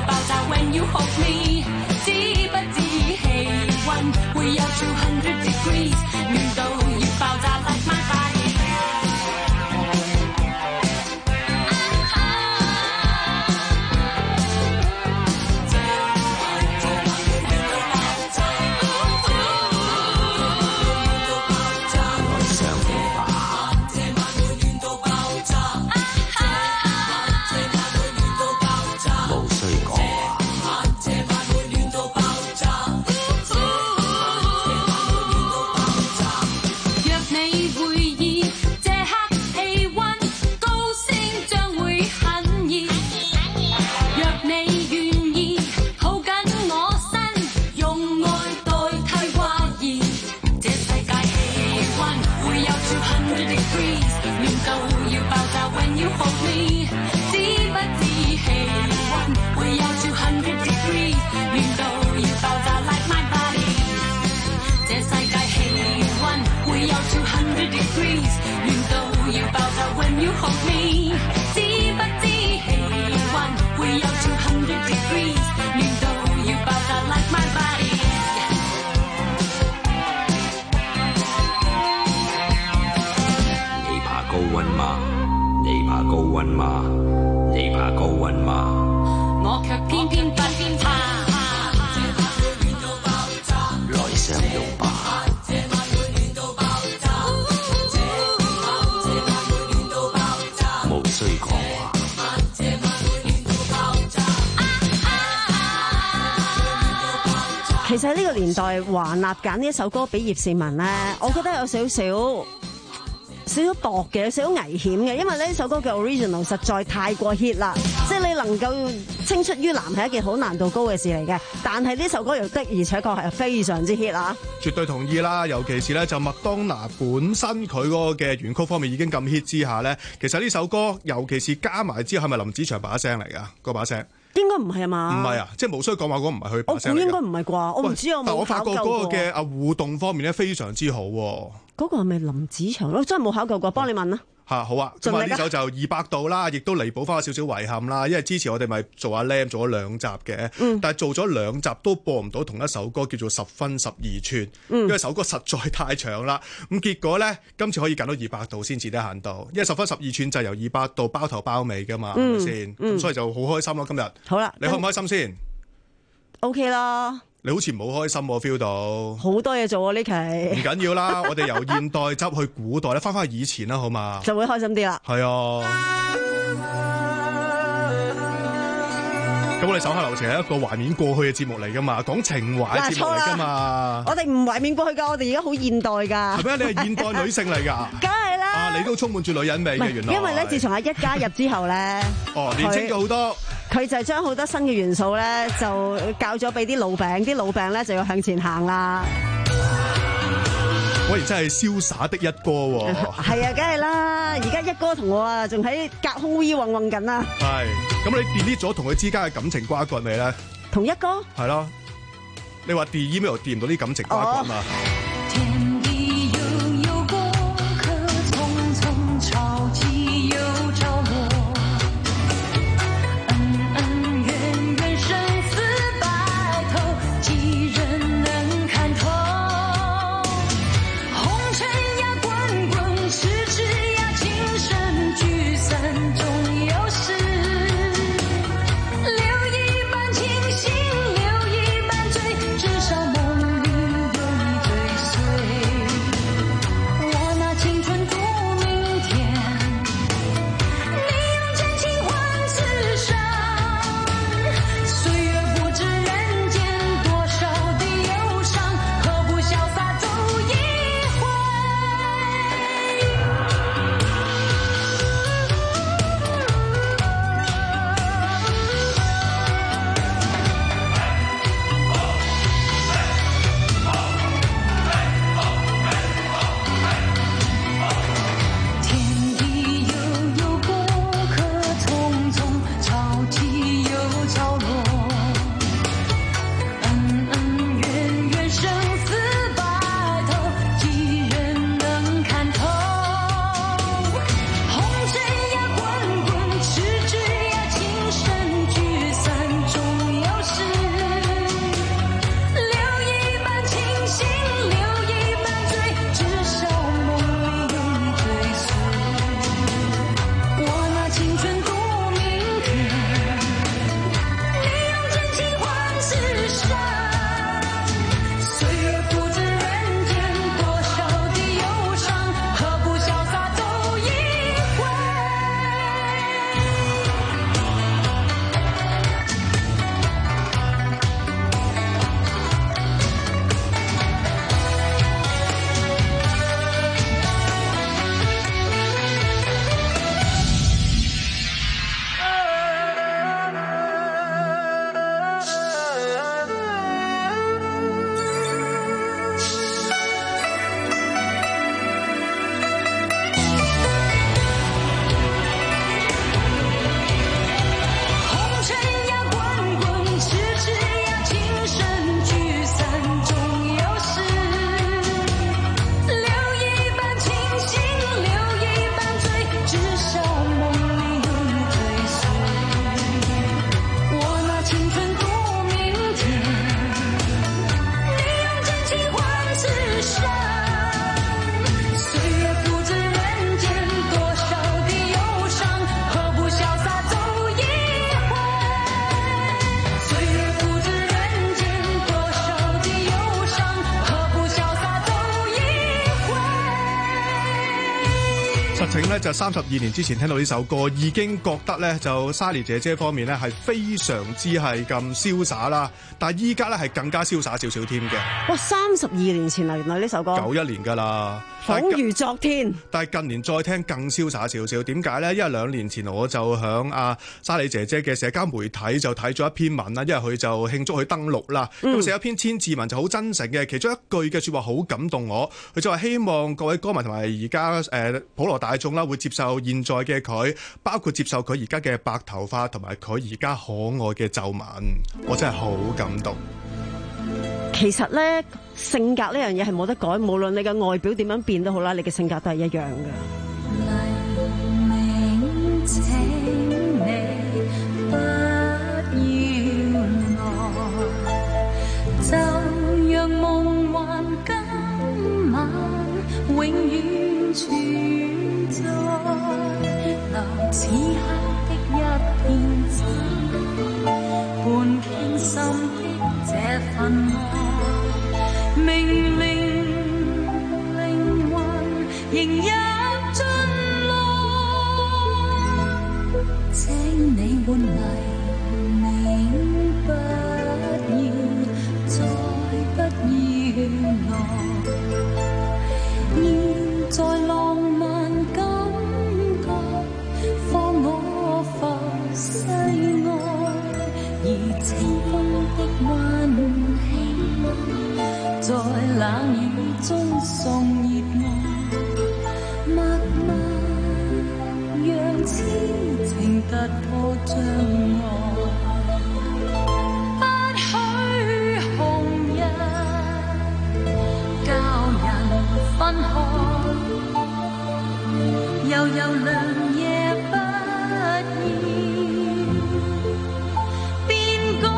爆炸 when you hold me， 知不知氣溫會有two hundred degrees， 暖到要爆炸 like my body。 其實喺呢個年代，華納揀呢一首歌俾葉倩文咧，我覺得有少少少少度嘅，有少少危險嘅，因為呢首歌嘅 original 實在太過 hit 啦，即係你能夠青出於藍係一件好難度高嘅事嚟嘅，但係呢首歌又的而且確係非常之 hit 啊！ 絕對同意啦，尤其是咧就麥當娜本身佢嗰個嘅原曲方面已經咁 hit 之下咧，其實呢首歌尤其是加埋之後，係咪林子祥把聲嚟㗎？嗰把聲？應該唔係啊嘛，唔係啊，即係無需講話嗰個唔係佢把聲嚟㗎。我估應該唔係啩，我唔知有冇考究過。但我發覺嗰個嘅啊互動方面咧非常之好喎。嗰個係咪林子祥？我真係冇考究過，幫你問啦。嚇好啊！咁啊呢首就二百度啦，亦都彌補翻少少遺憾啦。因為之前我哋咪做阿 Lam 做咗兩集嘅，嗯、但係做咗兩集都播唔到同一首歌，叫做十分十二寸，嗯、因為首歌實在太長啦。咁結果咧，今次可以揀到二百度先至得限度，因為十分十二寸就由二百度包頭包尾噶嘛，係咪先？咁、嗯、所以就好開心咯。今日好啦，你開唔開心先 ？OK 啦。你好似唔好開心喎 ，feel 到好多嘢做啊呢期。唔緊要啦，我哋由現代執去古代咧，翻返去以前啦，好嘛？就會開心啲啦。係啊。咁我哋手下留情係一個懷緬過去嘅節目嚟噶嘛，講情懷節目嚟噶嘛。我哋唔懷緬過去噶，我哋而家好現代噶。係咩？你係現代女性嚟噶？梗係啦。啊，你都充滿住女人味嘅原來。因為咧，自從阿一加入之後咧，哦，年輕咗好多。佢就係將好多新嘅元素咧，就教咗俾啲老餅，啲老餅咧就要向前行啦。果然真係瀟灑的一哥喎。係啊，梗係啦！而家一哥同我啊，仲喺隔空 we 混混緊啊。係，咁你 delete 咗同佢之間嘅感情瓜葛未咧？同一哥？係咯。你話 delete email 掂唔到啲感情瓜葛嘛？ 咧就三十二年之前聽到呢首歌，已經覺得咧就莎莉姐姐方面咧係非常之係咁瀟灑啦。但係依家咧係更加瀟灑少少添嘅。 哇！三十二年前啊，原來呢首歌九一年㗎啦， 恍如昨天。 但係近年再聽更瀟灑少少，點解咧？因為兩年前我就響阿莎莉姐姐嘅社交媒體就睇咗一篇文啦，因為佢就慶祝佢登陸啦。咁、嗯、寫一篇千字文就好真誠嘅，其中一句嘅説話好感動我。佢就話希望各位歌迷同埋而家誒普羅大眾啦，會接受現在嘅佢，包括接受佢而家嘅白頭髮同埋佢而家可愛嘅皺紋。我真係好感動。 其實咧，性格呢樣嘢係冇得改，無論你嘅外表點樣變都好啦，你嘅性格都係一樣嘅。 黎明請你不要來，就讓夢幻今晚永遠存在，留此刻的一片紫，伴傾心的這份愛，命令靈魂迎入進來，請你換黎明，不要再不要來，現在浪漫感覺放我浮世外，而清風的溫馨在冷雨中送熱愛，默默讓痴情突破障礙，不許紅日教人分開，悠悠亮夜不要變改。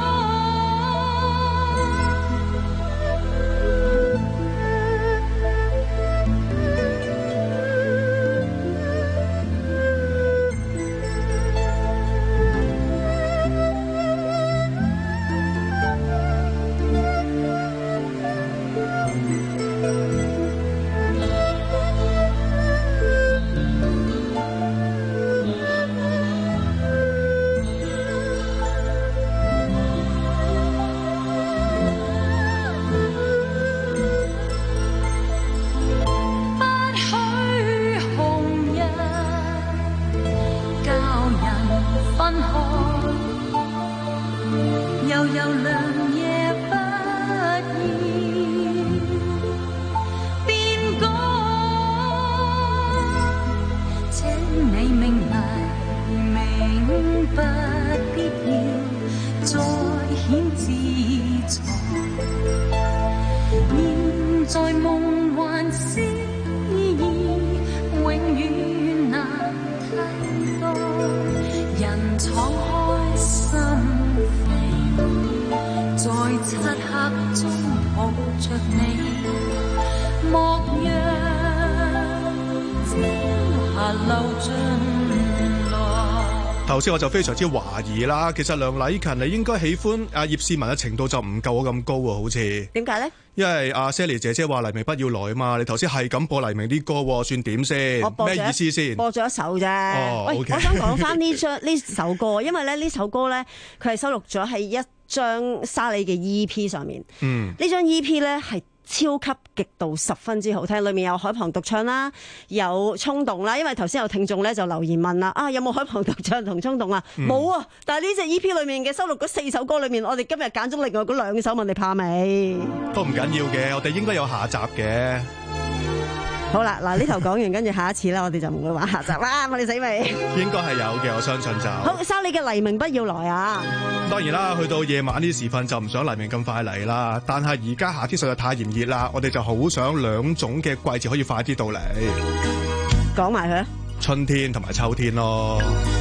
頭先我就非常之懷疑啦，其實梁禮勤你應該喜歡阿葉倩文嘅程度就唔夠我咁高喎，好似點解咧？ 因為阿 Sally 姐姐話黎明不要來啊嘛，你頭先係咁播黎明啲歌，算點先？咩意思先？ 播咗一首啫。 哦， 喂， okay. 我想講翻呢張呢首歌，因為咧呢首歌咧佢係收錄咗喺一張莎莉嘅 E P 上面。嗯，呢張 E P 咧係超級極度十分之好聽，裏面有海旁獨唱啦，有衝動啦。因為頭先有聽眾咧就留言問啦，啊有冇海旁獨唱同衝動啊？冇、嗯、啊！但係呢隻 E P 裏面嘅收錄嗰四首歌裏面，我哋今日揀咗另外嗰兩首，問你怕未？ 都唔緊要嘅，我哋應該有下集嘅。 好啦，嗱呢頭講完，跟住下一次啦，我哋就唔會玩下集啦。問你死未？ 應該係有嘅，我相信就。 好，莎莉嘅黎明不要來啊！ 當然啦，去到夜晚呢時分就唔想黎明咁快嚟啦。但係而家夏天實在太炎熱啦，我哋就好想兩種嘅季節可以快啲到嚟。 講埋佢啊！ 春天同埋秋天咯。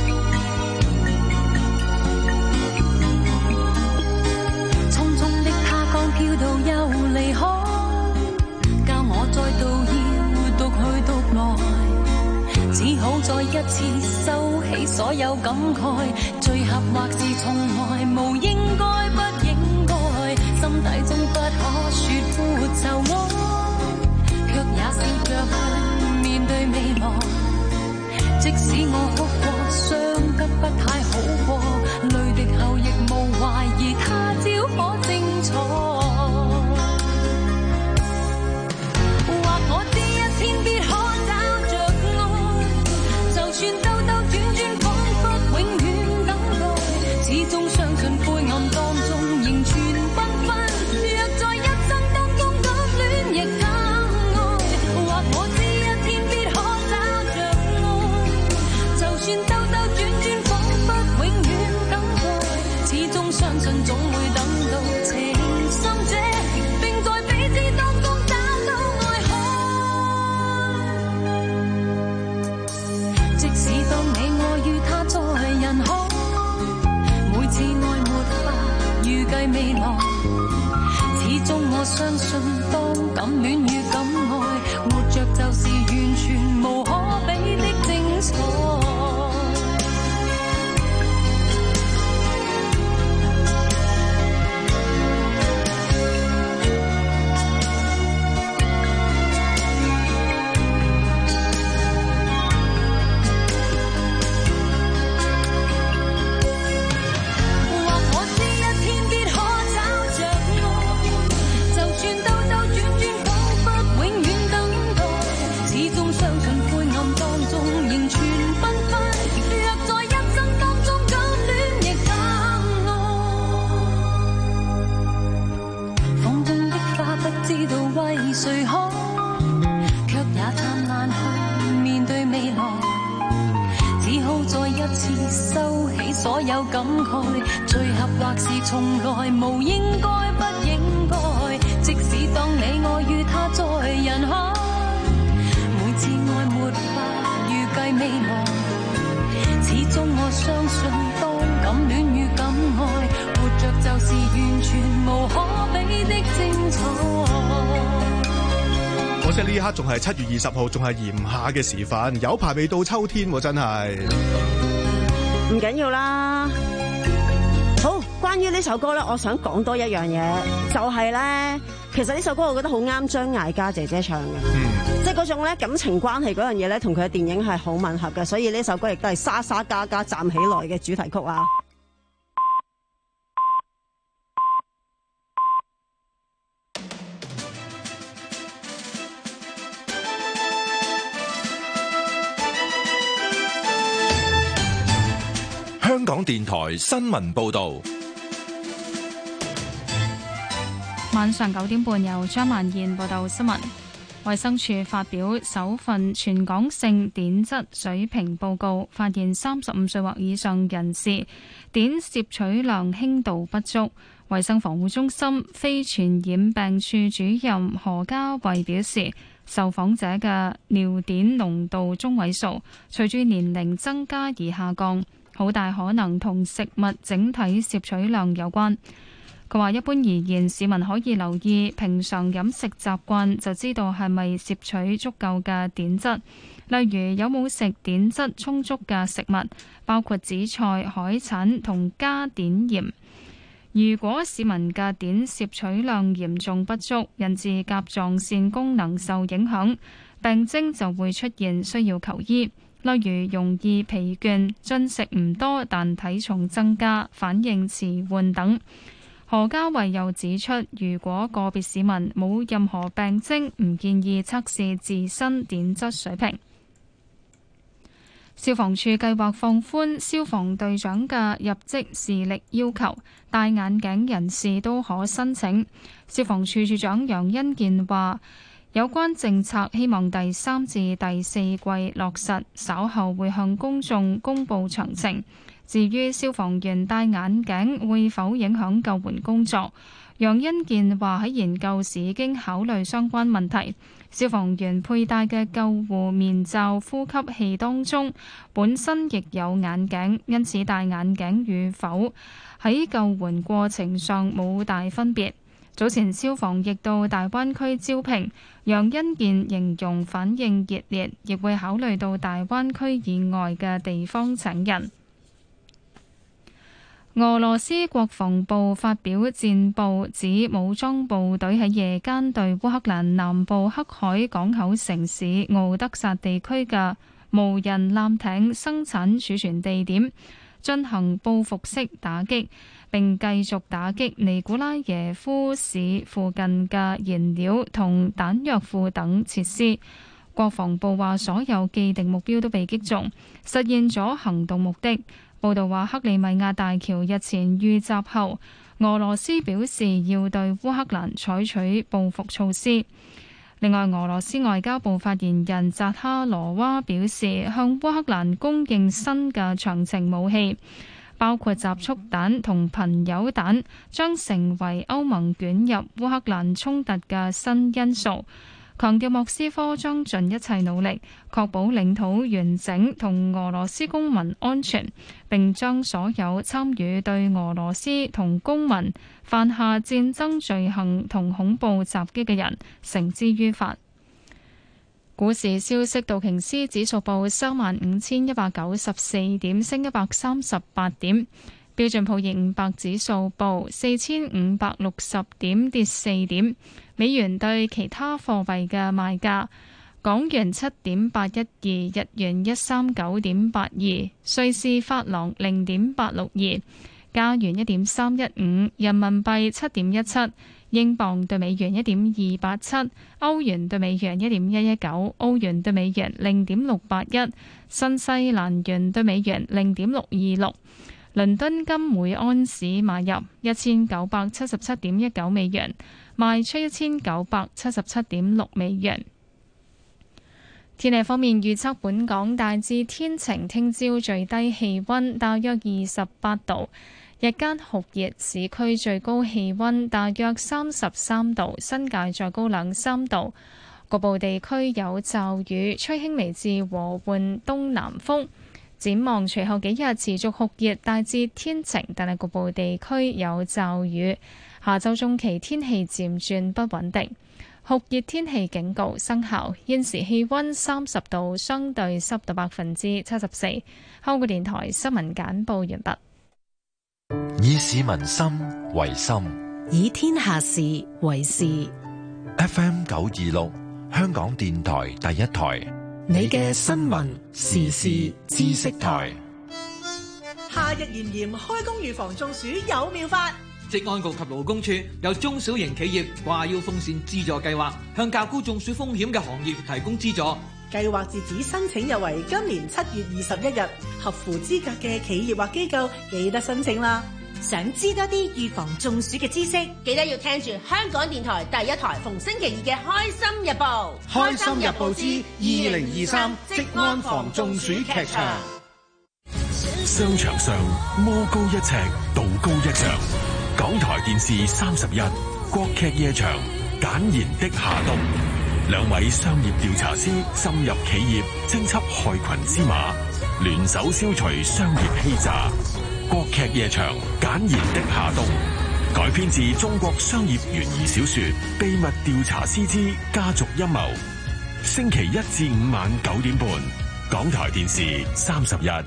匆匆的他剛飄到又離開，教我再度要獨去獨來，只好再一次收起所有感慨，最合或是從來無應該不應該，心底中不可說苦愁愛，卻也笑着去面對未來， 相信總會等到情深者，並在彼此當中找到愛海。即使當你我與他在人海，每次愛沒法預計未來，始終我相信當感戀與感愛，活着就是完全無可比的精彩。所有感慨，聚合或是從來無應該不應該。即使當你我與他在人海，每次愛沒法預計未來，始終我相信當感戀與感愛，活着就是完全無可比的精彩。 可惜呢一刻仲係七月二十號，仲係炎夏嘅時分，有排未到秋天喎，真係。 唔緊要啦。好，關於呢首歌咧，我想講多一樣嘢，就係咧，其實呢首歌我覺得好啱張艾嘉姐姐唱嘅，嗯，即係嗰種咧感情關係嗰樣嘢咧，同佢嘅電影係好吻合嘅，所以呢首歌亦都係沙沙加加站起來嘅主題曲啊。 香港電台新聞報道， 晚上九點半由張曼燕報道新聞。衛生署發表首份全港性碘質水平報告，發現三十五歲或以上人士碘攝取量輕度不足。衛生防護中心非傳染病處主任何家慧表示，受訪者嘅尿碘濃度中位數隨住年齡增加而下降，好大可能同食物整體攝取量有關。佢話一般而言，市民可以留意平常飲食習慣，就知道係咪攝取足夠嘅碘質。例如有冇食碘質充足嘅食物，包括紫菜、海產同加碘鹽。如果市民嘅碘攝取量嚴重不足，引致甲狀腺功能受影響，病徵就會出現，需要求醫。例如容易疲倦、進食唔多但體重增加、反應遲緩等。何家慧又指出，如果個別市民冇任何病徵，唔建議測試自身碘質水平。消防處計劃放寬消防隊長嘅入職視力要求，戴眼鏡人士都可申請。消防處處長楊恩健話，有關政策希望第三至第四季落實，稍後會向公眾公布詳情。至於消防員戴眼鏡會否影響救援工作，楊恩健話喺研究時已經考慮相關問題。消防員佩戴嘅救護面罩呼吸器當中本身亦有眼鏡，因此戴眼鏡與否喺救援過程上冇大分別。早前消防亦到大灣區招聘，楊恩健形容反應熱烈，亦會考慮到大灣區以外嘅地方請人。俄羅斯國防部發表戰報，指武裝部隊喺夜間對烏克蘭南部黑海港口城市敖德薩地區嘅無人艦艇生產儲存地點進行報復式打擊，並繼續打擊尼古拉耶夫市附近嘅燃料同彈藥庫等設施。國防部話，所有既定目標都被擊中，實現咗行動目的。報道話，克里米亞大橋日前遇襲後，俄羅斯表示要對烏克蘭採取報復措施。另外，俄羅斯外交部發言人扎哈羅娃表示，向烏克蘭供應新嘅長程武器。 包括集束彈同貧鈾彈，將成為歐盟捲入烏克蘭衝突嘅新因素。強調莫斯科將盡一切努力確保領土完整同俄羅斯公民安全，並將所有參與對俄羅斯同公民犯下戰爭罪行同恐怖襲擊嘅人繩之於法。股市消息，道瓊斯指數報三萬五千一百九十四點，升一百三十八點。標準普爾五百指數報四千五百六十點，跌四點。美元對其他貨幣嘅賣價：港元七點八一二，日元一三九點八二，瑞士法郎零點八六二，加元一點三一五，人民幣七點一七，英鎊對美元一點二八七，歐元對美元一點一一九，澳元對美元零點六八一，新西蘭元對美元零點六二六。倫敦金每安士買入一千九百七十七點一九美元，賣出一千九百七十七點六美元。天氣方面預測，本港大致天晴，聽朝最低氣溫大約二十八度，日間酷熱，市區最高氣溫大約三十三度，新界再高兩三度。局部地區有驟雨，吹輕微至和緩東南風。展望隨後幾日持續酷熱，大致天晴，但係局部地區有驟雨。下週中期天氣漸轉不穩定，酷熱天氣警告生效。現時氣溫三十度，相對濕度百分之七十四。香港電台新聞簡報完畢。 以市民心為心， 以天下事為事。 F M 九二六，香港電台第一台。 你嘅新聞時事知識台。 夏日炎炎，開工預防中暑有妙法。 職安局及勞工處有中小型企業掛腰風扇資助計劃，向較高中暑風險嘅行業提供資助。 計劃截止申請又為今年七月二十一日，合乎資格嘅企業或機構記得申請啦。 想知多啲預防中暑嘅知識，記得要聽住香港電台第一台逢星期二嘅《開心日報》。 開心日報之二零二三職安防中暑劇場。 商場上魔高一尺，道高一丈。港台電視三十一，國劇夜場，簡言的夏冬。兩位商業調查師深入企業，偵緝害群之馬，聯手消除商業欺詐。國劇夜場，簡言的夏冬，改編自中國商業懸疑小說《秘密調查師之家族陰謀》。星期一至五晚九點半，港台電視三十一。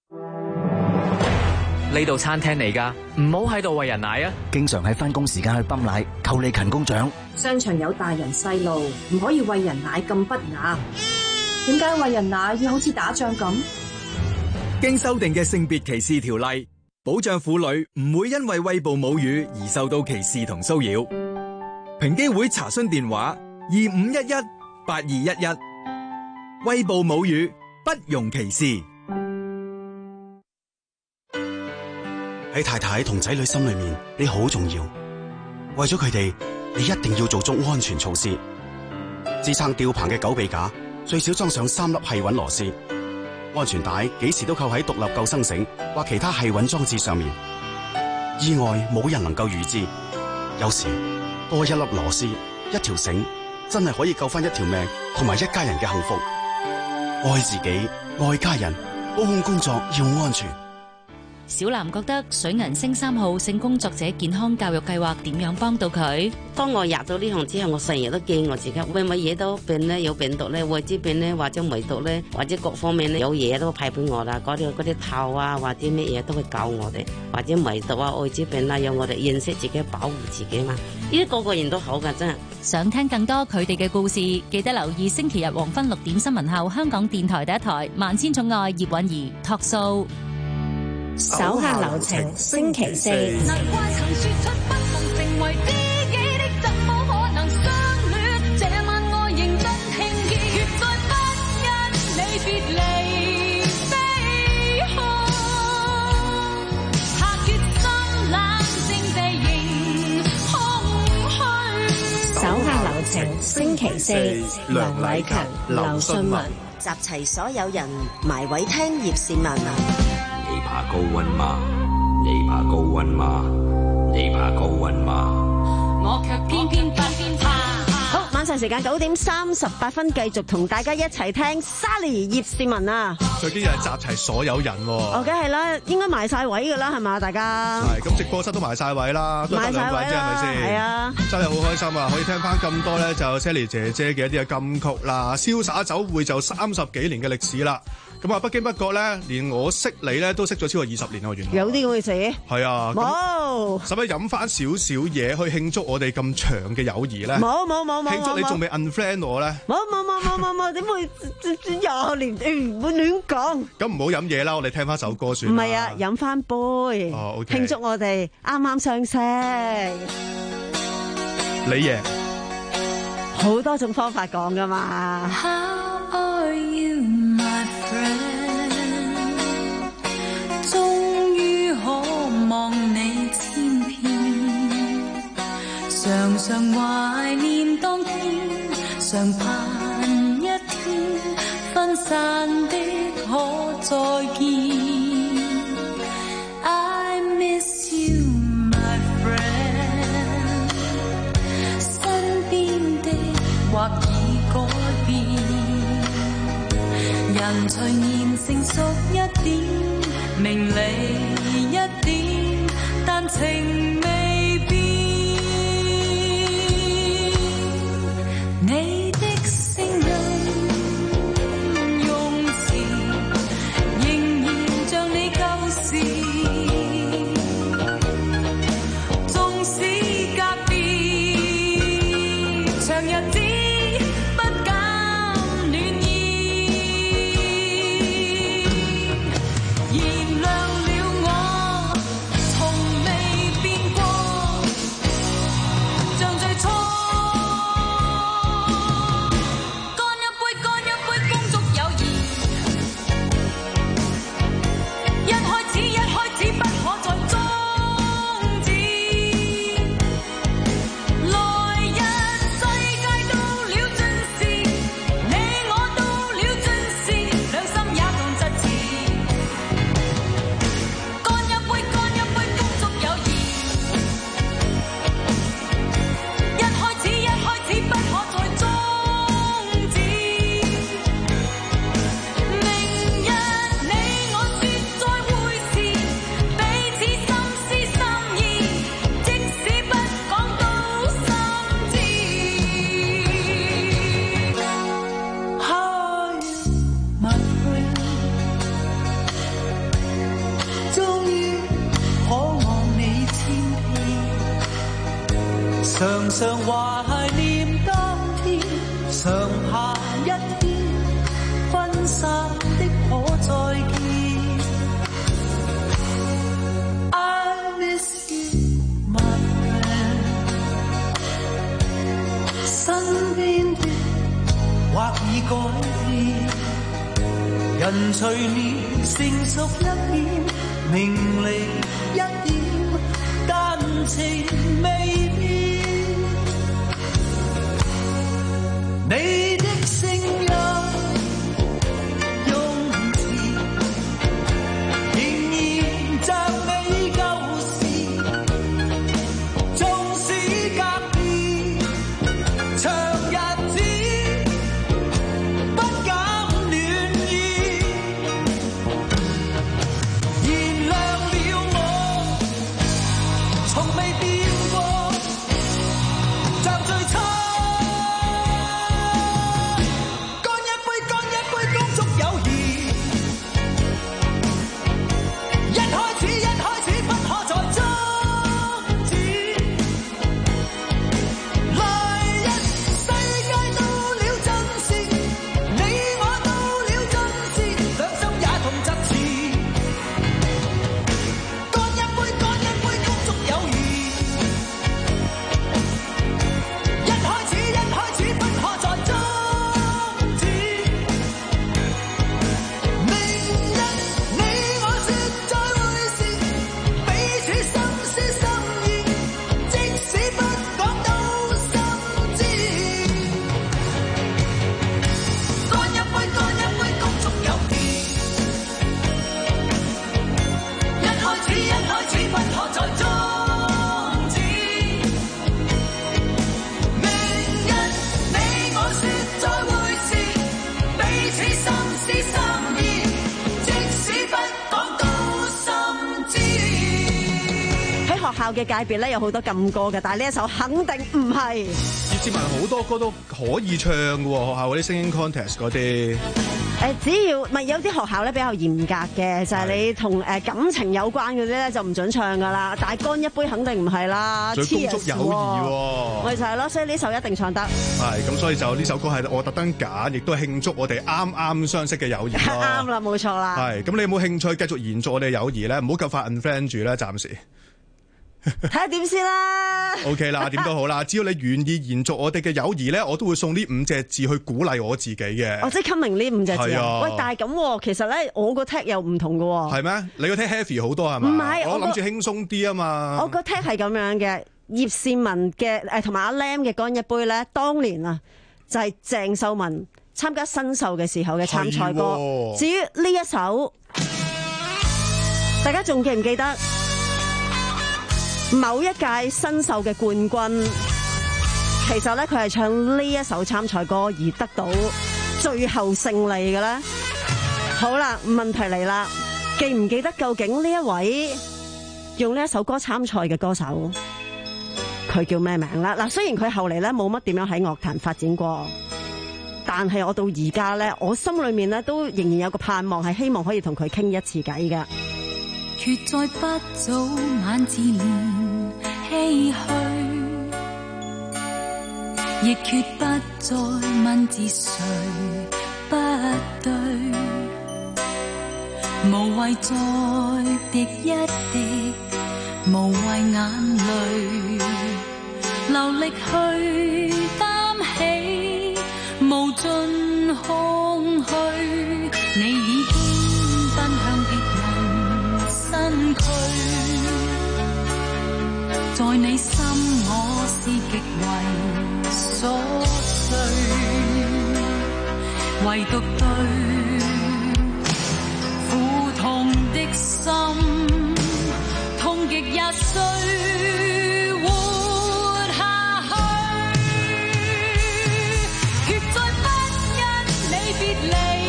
呢度餐廳嚟㗎，唔好喺度餵人奶啊！ 經常喺返工時間去泵奶，扣你勤工獎。 商場有大人細路，唔可以餵人奶咁不雅。點解餵人奶要好似打仗咁？ 經修訂嘅性別歧視條例，保障婦女唔會因為餵哺母乳而受到歧視同騷擾。平機會查詢電話：二五一一八二一一。餵哺母乳，不容歧視。 喺太太同仔女心裏面，你好重要。為咗佢哋，你一定要做足安全措施。支撐吊棚嘅狗臂架最少裝上三粒繫穩螺絲。安全帶幾時都扣喺獨立救生繩或其他繫穩裝置上面。意外冇人能夠預知，有時多一粒螺絲、一條繩，真係可以救翻一條命同埋一家人嘅幸福。愛自己，愛家人，保控工作要安全。 小蘭覺得水銀星三號性工作者健康教育計劃點樣幫到佢？ 當我入到呢行之後，我成日都驚我自己會唔會惹到病咧，有病毒咧，艾滋病咧，或者梅毒咧，或者各方面咧有嘢都派俾我啦。嗰啲嗰啲套啊，或者咩嘢都會教我哋，或者梅毒啊、艾滋病啦，有我哋認識自己，保護自己嘛。呢啲個個人都好噶，真係。 想聽更多佢哋嘅故事，記得留意星期日黃昏六點新聞後，香港電台第一台《萬千寵愛葉韻儀》Talk Show。 手下留情，星期四。 難怪曾說出不能成為知己的，怎麼可能相戀？這晚我認真聽見，絕對不因你別離飛去。下決心冷靜地迎空虛。 手下留情，星期四。梁禮強、劉信文集齊所有人，埋位聽葉倩文。 怕高溫嗎？你怕高溫嗎？你怕高溫嗎？ 我卻偏偏不怕。 好，晚上時間九點三十八分，繼續同大家一齊聽 Sally 葉倩文啊！ 最緊要係集齊所有人喎。 哦，梗係啦，應該埋晒位㗎啦，係嘛，大家？ 係，咁直播室都埋晒位啦，都得兩位啫，係咪先？ 係啊， 真係好開心啊！可以聽翻咁多咧，就 Sally 姐姐嘅一啲嘅金曲啦，瀟灑酒會就三十幾年嘅歷史啦。咁啊，不經不覺咧，連我識你咧都識咗超過二十年啦，原來有啲咁嘅事。 係啊， 冇。 使唔使飲翻少少嘢去慶祝我哋咁長嘅友誼咧？ 冇冇冇冇。 慶祝你仲未 unfriend 我咧？ 冇冇冇冇冇冇，點會廿年唔會亂講？ 咁唔好飲嘢啦，我哋聽翻首歌算。 唔係啊，飲翻杯。 哦 OK。 慶祝我哋啱啱相識。 你贏。 好多種方法講㗎嘛。 How are you, my friend？ 終於可望你千遍，常常懷念當天，常盼一天分散的可再見。I miss you, my friend。 身邊的或已改變，人隨年成熟一點，明理一點，但情未變。你的聲音用詞仍然像你舊時，縱使隔別長日子不減暖意，燃亮了我從未變過，像最初。乾一杯，乾一杯，恭祝友誼。一開始，一開始不可再終止。來日世界到了盡時，你我到了盡時，兩心也同疾馳。乾一杯，乾一杯，恭祝友誼。一開始，一開始不可再終止。明日你我說再會時，彼此心思心意，即使不講都心知。Hi, my friend， 終於可望你千遍，常常懷念當天，常盼一天分散的可再見。I miss you, my friend。 身邊的或已改變，人隨年成熟一點，明理一點，但情未變。你的聲音用詞仍然像你舊時，縱使隔別長日子不減暖意，燃亮了我從未變過，像最初。乾一杯，乾一杯，恭祝友誼。一開始，一開始不可再終止。來日世界到了盡時，你我到了盡時，兩心也同疾馳。乾一杯，乾一杯，恭祝友誼。 校嘅界別咧有好多禁歌嘅，但係呢一首肯定唔係。 葉倩文好多歌都可以唱嘅喎，學校嗰啲 singing contest 嗰啲。 誒，只要咪有啲學校咧比較嚴格嘅，就係、是、你同誒感情有關嗰啲咧就唔準唱噶啦。大乾一杯肯定唔係啦， 最恭祝友誼喎， 咪就係咯，所以呢首一定唱得。 係咁，所以就呢首歌係我特登揀，亦都係慶祝我哋啱啱相識嘅友誼咯。 啱啦，冇錯啦。 係咁，你有冇興趣繼續延續我哋嘅友誼咧？唔好咁快 unfriend 住咧，暫時。 睇下點先啦。 OK 啦，點都好啦，只要你願意延續我哋嘅友誼咧，我都會送呢五隻字去鼓勵我自己嘅。 我即係 coming 呢五隻字啊！喂，但係咁，其實咧我個 tag 又唔同嘅喎。 係咩？你個 tag heavy 好多係嘛？ 唔係， 我諗住輕鬆啲啊嘛。 我個 tag 係咁樣嘅，葉倩文嘅誒同埋阿 Lam 嘅乾一杯咧，當年啊就係鄭秀文參加新秀嘅時候嘅參賽歌。至於呢一首，大家仲記唔記得？某一屆新秀嘅冠軍，其實咧佢係唱呢一首參賽歌而得到最後勝利嘅咧。好啦，問題嚟啦，記唔記得究竟呢一位用呢一首歌參賽嘅歌手，佢叫咩名啦？嗱，雖然佢後嚟咧冇乜點樣喺樂壇發展過，但係我到而家咧，我心裏面咧都仍然有個盼望，係希望可以同佢傾一次偈㗎。 決在不早晚自憐唏噓，亦決不再問自誰不對，無謂再滴一滴無謂眼淚，流力去擔起無盡空虛，你已經奔向別人身軀，在你心我是極為瑣碎，唯獨對苦痛的心，痛極也需活下去，決再不因你別離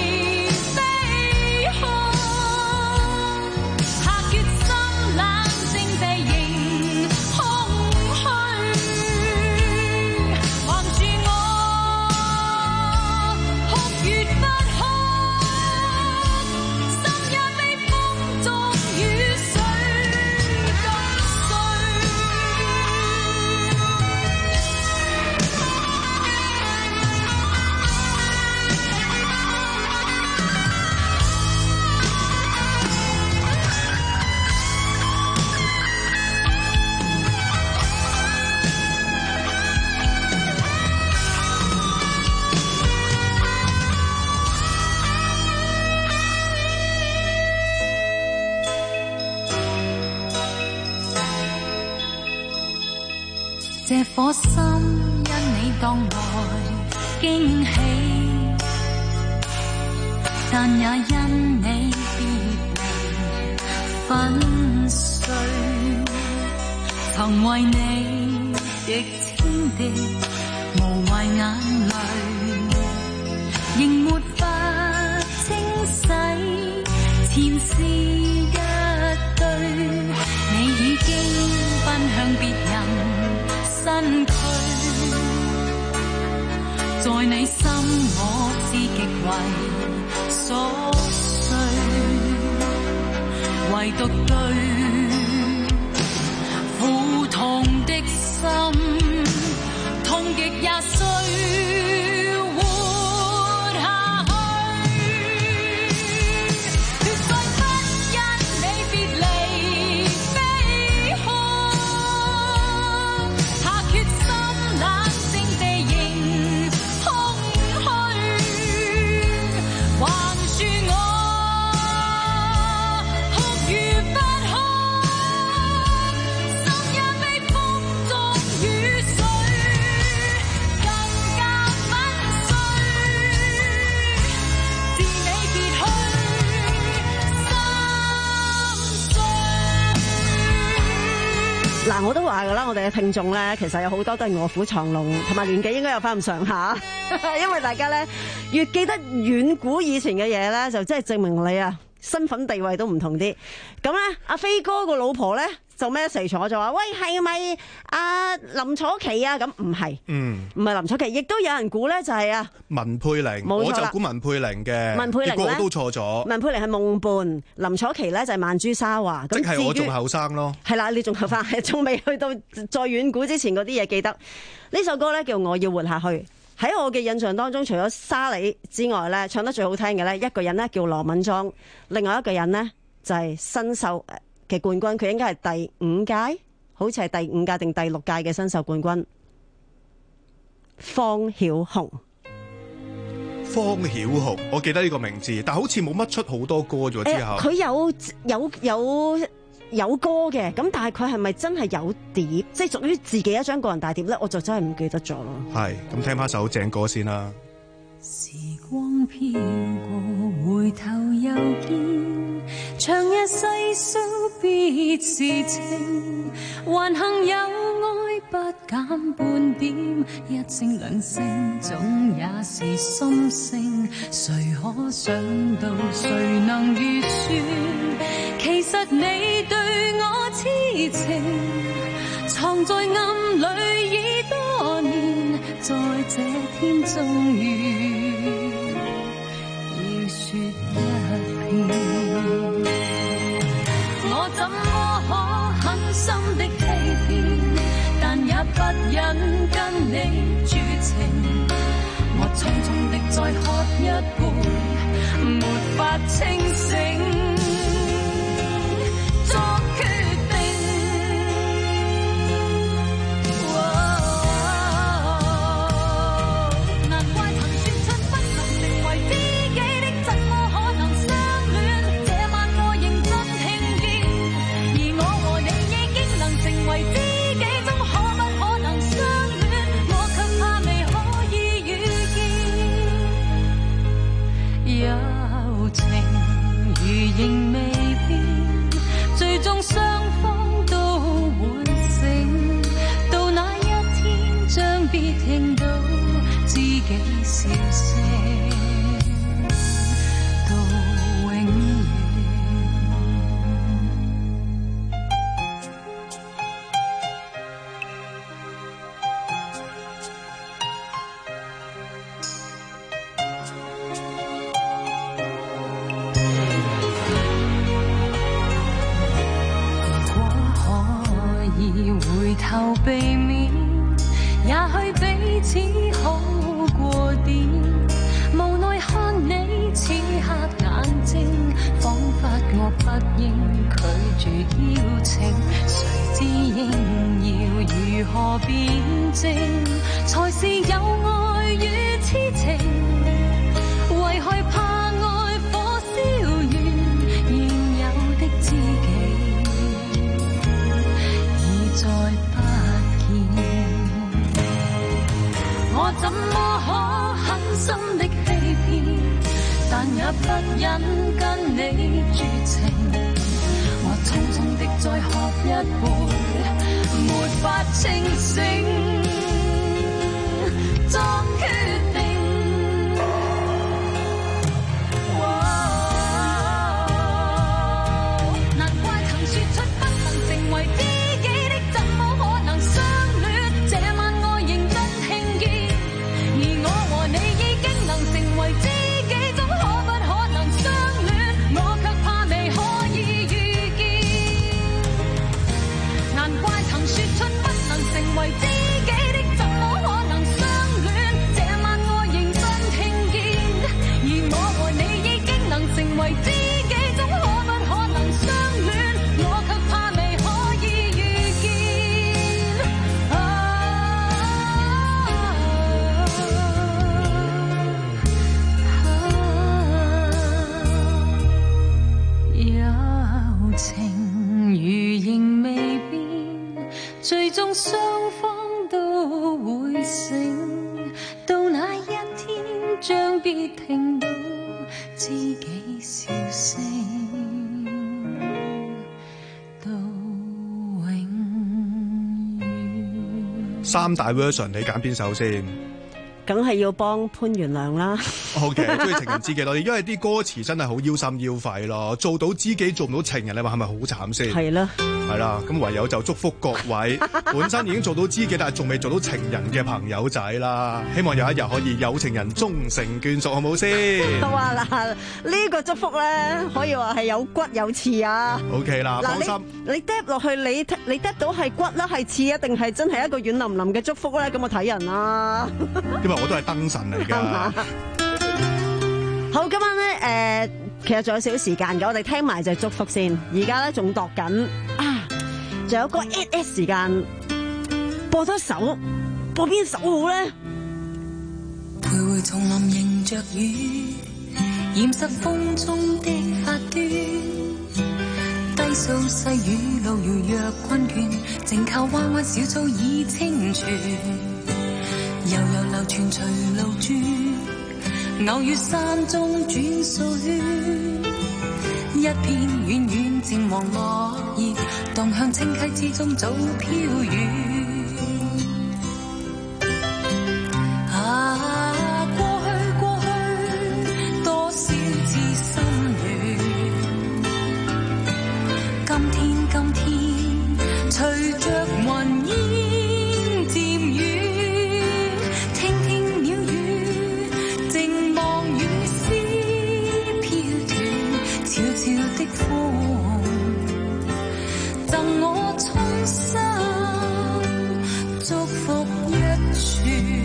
這顆心因你當來驚喜，但也因你別離粉碎，曾為你滴千滴無謂眼淚，仍沒法清洗前事一對，你已經奔向別人身軀，在你心我是極為瑣碎，唯獨對苦痛的心，痛極也需活下去，決再不因你別離悲哭，下決心冷靜地迎空虛，還恕我哭與不哭，心也被風中雨水更加粉碎，自你別去心碎。 嗱，我都話噶啦，我哋嘅聽眾咧，其實有好多都係臥虎藏龍，同埋年紀應該有翻咁上下，因為大家咧越記得遠古以前嘅嘢咧，就真係證明你啊身份地位都唔同啲。咁咧，阿飛哥個老婆咧就 message 我就話：喂，係咪阿林楚琪啊？咁唔係， 嗯， 唔係林楚琪，亦都有人估咧，就係啊文佩玲，我就估文佩玲嘅， 文佩玲結果我都錯咗。 文佩玲係夢伴，林楚琪咧就係曼珠沙華。 即係我仲後生咯。 係啦，你仲後生，仲未去到再遠古之前嗰啲嘢記得。呢首歌咧叫《我要活下去》。喺我嘅印象當中，除咗沙莉之外咧，唱得最好聽嘅咧，一個人咧叫羅敏莊，另外一個人咧就係新秀嘅冠軍，佢應該係第五屆，好似係第五屆定第六屆嘅新秀冠軍，方曉紅。 方曉紅，我記得呢個名字，但好似冇乜出好多歌咗之後。 佢、呃、有有有有歌嘅，咁但係佢係咪真係有碟，即係屬於自己一張個人大碟咧？我就真係唔記得咗咯。係， 咁聽翻首正歌先啦。 時光飄過，回頭又見，長夜細數別是情，還幸有愛不減半點，一聲兩聲總也是心聲，誰可想到誰能預算，其實你對我痴情藏在暗裏已多年，在這天終於要說一遍，我怎麼可狠心的欺騙，但也不忍跟你絕情，我匆匆的再喝一杯，沒法清醒。仍未變，最終雙方都會醒，到那一天將必聽到知己笑聲，到永遠。回頭避免，也許彼此好過點，無奈看你此刻眼睛，彷彿我不應拒絕邀請，誰知應要如何辯證，才是有愛與痴情，為害怕愛火燒完現有的知己，再不見，我怎麼可狠心的欺騙，但也不忍跟你絕情，我匆匆的再喝一杯，沒法清醒，作決定。 三大 version 你揀邊首先？ 梗係要幫潘元良啦。 OK， 中意情人知己多啲，因為啲歌詞真係好腰心腰肺咯。做到知己做唔到情人，你話係咪好慘先？ 係啦， 係啦，咁唯有就祝福各位本身已經做到知己，但係仲未做到情人嘅朋友仔啦。希望有一日可以有情人終成眷屬，好唔好先？ 好啊，嗱，呢個祝福咧可以話係有骨有刺啊。 OK 啦，放心。 你你 drop 落去，你你 drop 到係骨啦，係刺啊，定係真係一個軟腍腍嘅祝福咧？咁我睇人啦。 因為我都係燈神嚟㗎。 好，今晚咧誒、呃，其實仲有少少時間嘅，我哋聽埋就祝福先。而家咧仲度緊啊，仲有個 at at 時間，播多首，播邊首好咧？ 徘徊叢林迎着雨，掩飾風中的發端，低訴細雨路遙若困倦，靜靠彎彎小草已清泉，悠悠流傳隨路轉，偶遇山中轉數圈，一片遠遠漸黃落葉，蕩向清溪之中早飄遠。啊，過去過去，多少次心軟，今天今天，隨着雲煙漸遠，聽聽鳥語，靜望雨絲飄斷，悄悄的風，贈我衷心祝福一串。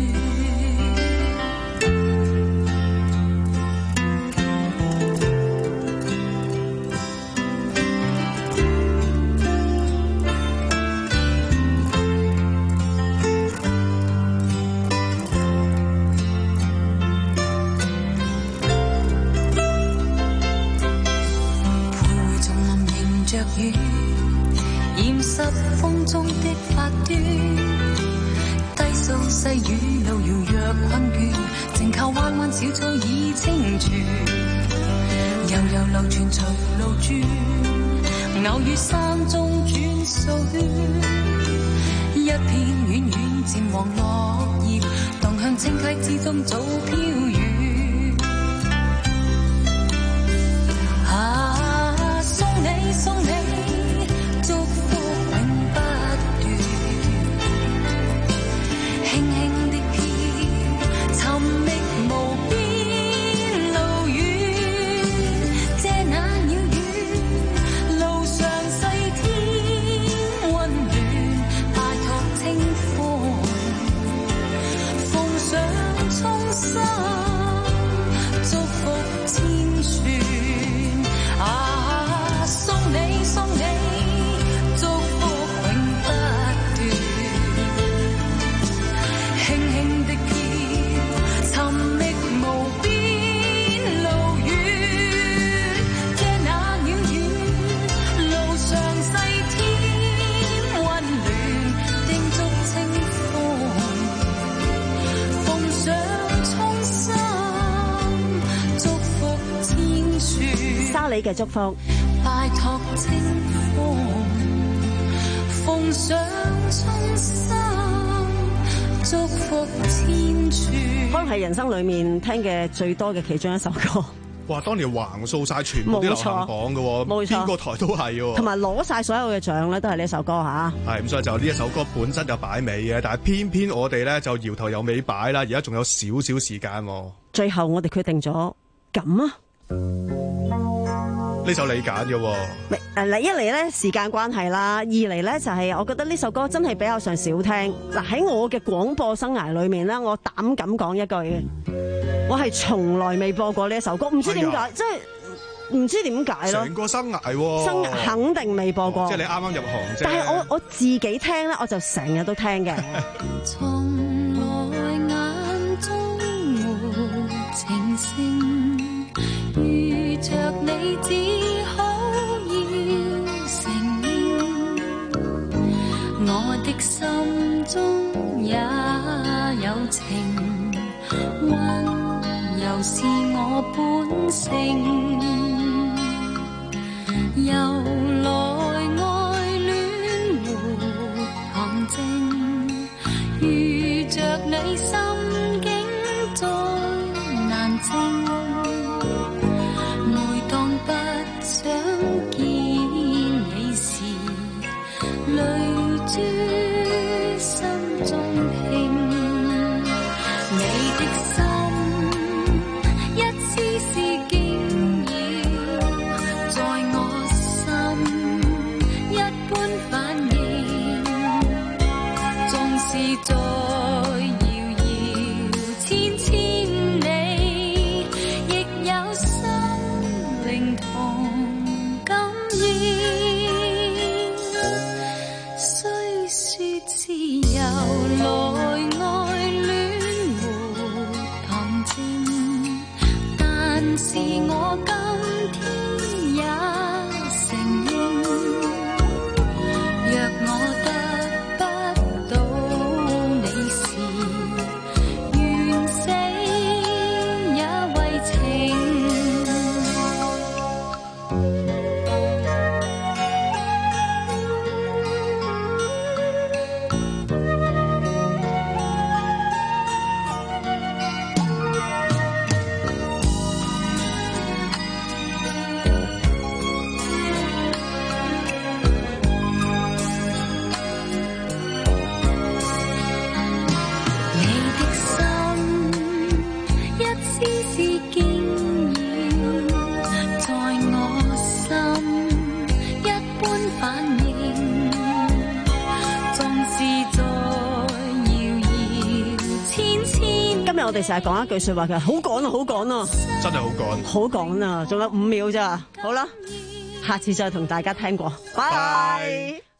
雨掩濕風中的發端，低訴細雨路遙若困倦，靜靠彎彎小草已清泉，悠悠流傳隨路轉，偶遇山中轉數圈，一片遠遠漸黃落葉，蕩向清溪之中早飄遠。啊，送你送你祝福永不斷，輕輕的飄，尋覓無邊路遠，這那遙遠路上細天溫暖，拜託清風，奉上衷心祝福千串。啊，送你送你祝福永不斷，輕輕的飄，尋覓無邊路遠，這那遙遠路上細天溫暖，叮囑清風，奉上衷心祝福千串。 沙里嘅祝福， 拜託清風，奉上衷心祝福千串。 可能係人生裏面聽嘅最多嘅其中一首歌。 哇！當年橫掃晒全部啲流行榜嘅喎， 冇錯， 邊個台都係喎， 同埋攞晒所有嘅獎咧，都係呢首歌嚇。 係咁，所以就呢一首歌本身就擺尾嘅，但係偏偏我哋咧就搖頭有尾擺啦。而家仲有少少時間喎。 最後我哋決定咗咁啊！ 呢首你揀嘅喎， 誒，一嚟咧時間關係啦，二嚟咧就係我覺得呢首歌真係比較上少聽。嗱，喺我嘅廣播生涯裏面咧，我膽敢講一句嘅，我係從來未播過呢一首歌，唔知點解，即係唔知點解咯。 成個生涯喎， 生肯定未播過， 即係你啱啱入行啫。 但係我我自己聽咧，我就成日都聽嘅。 從來眼中沒情聲，遇着你只好要承認，我的心中也有情，溫柔是我本性，由來愛戀沒旁證，遇着你心我哋成日講一句說話嘅，好趕啊，好趕啊， 真係好趕， 好趕啊，仲有五秒咋，好啦，下次再同大家聽過，拜拜。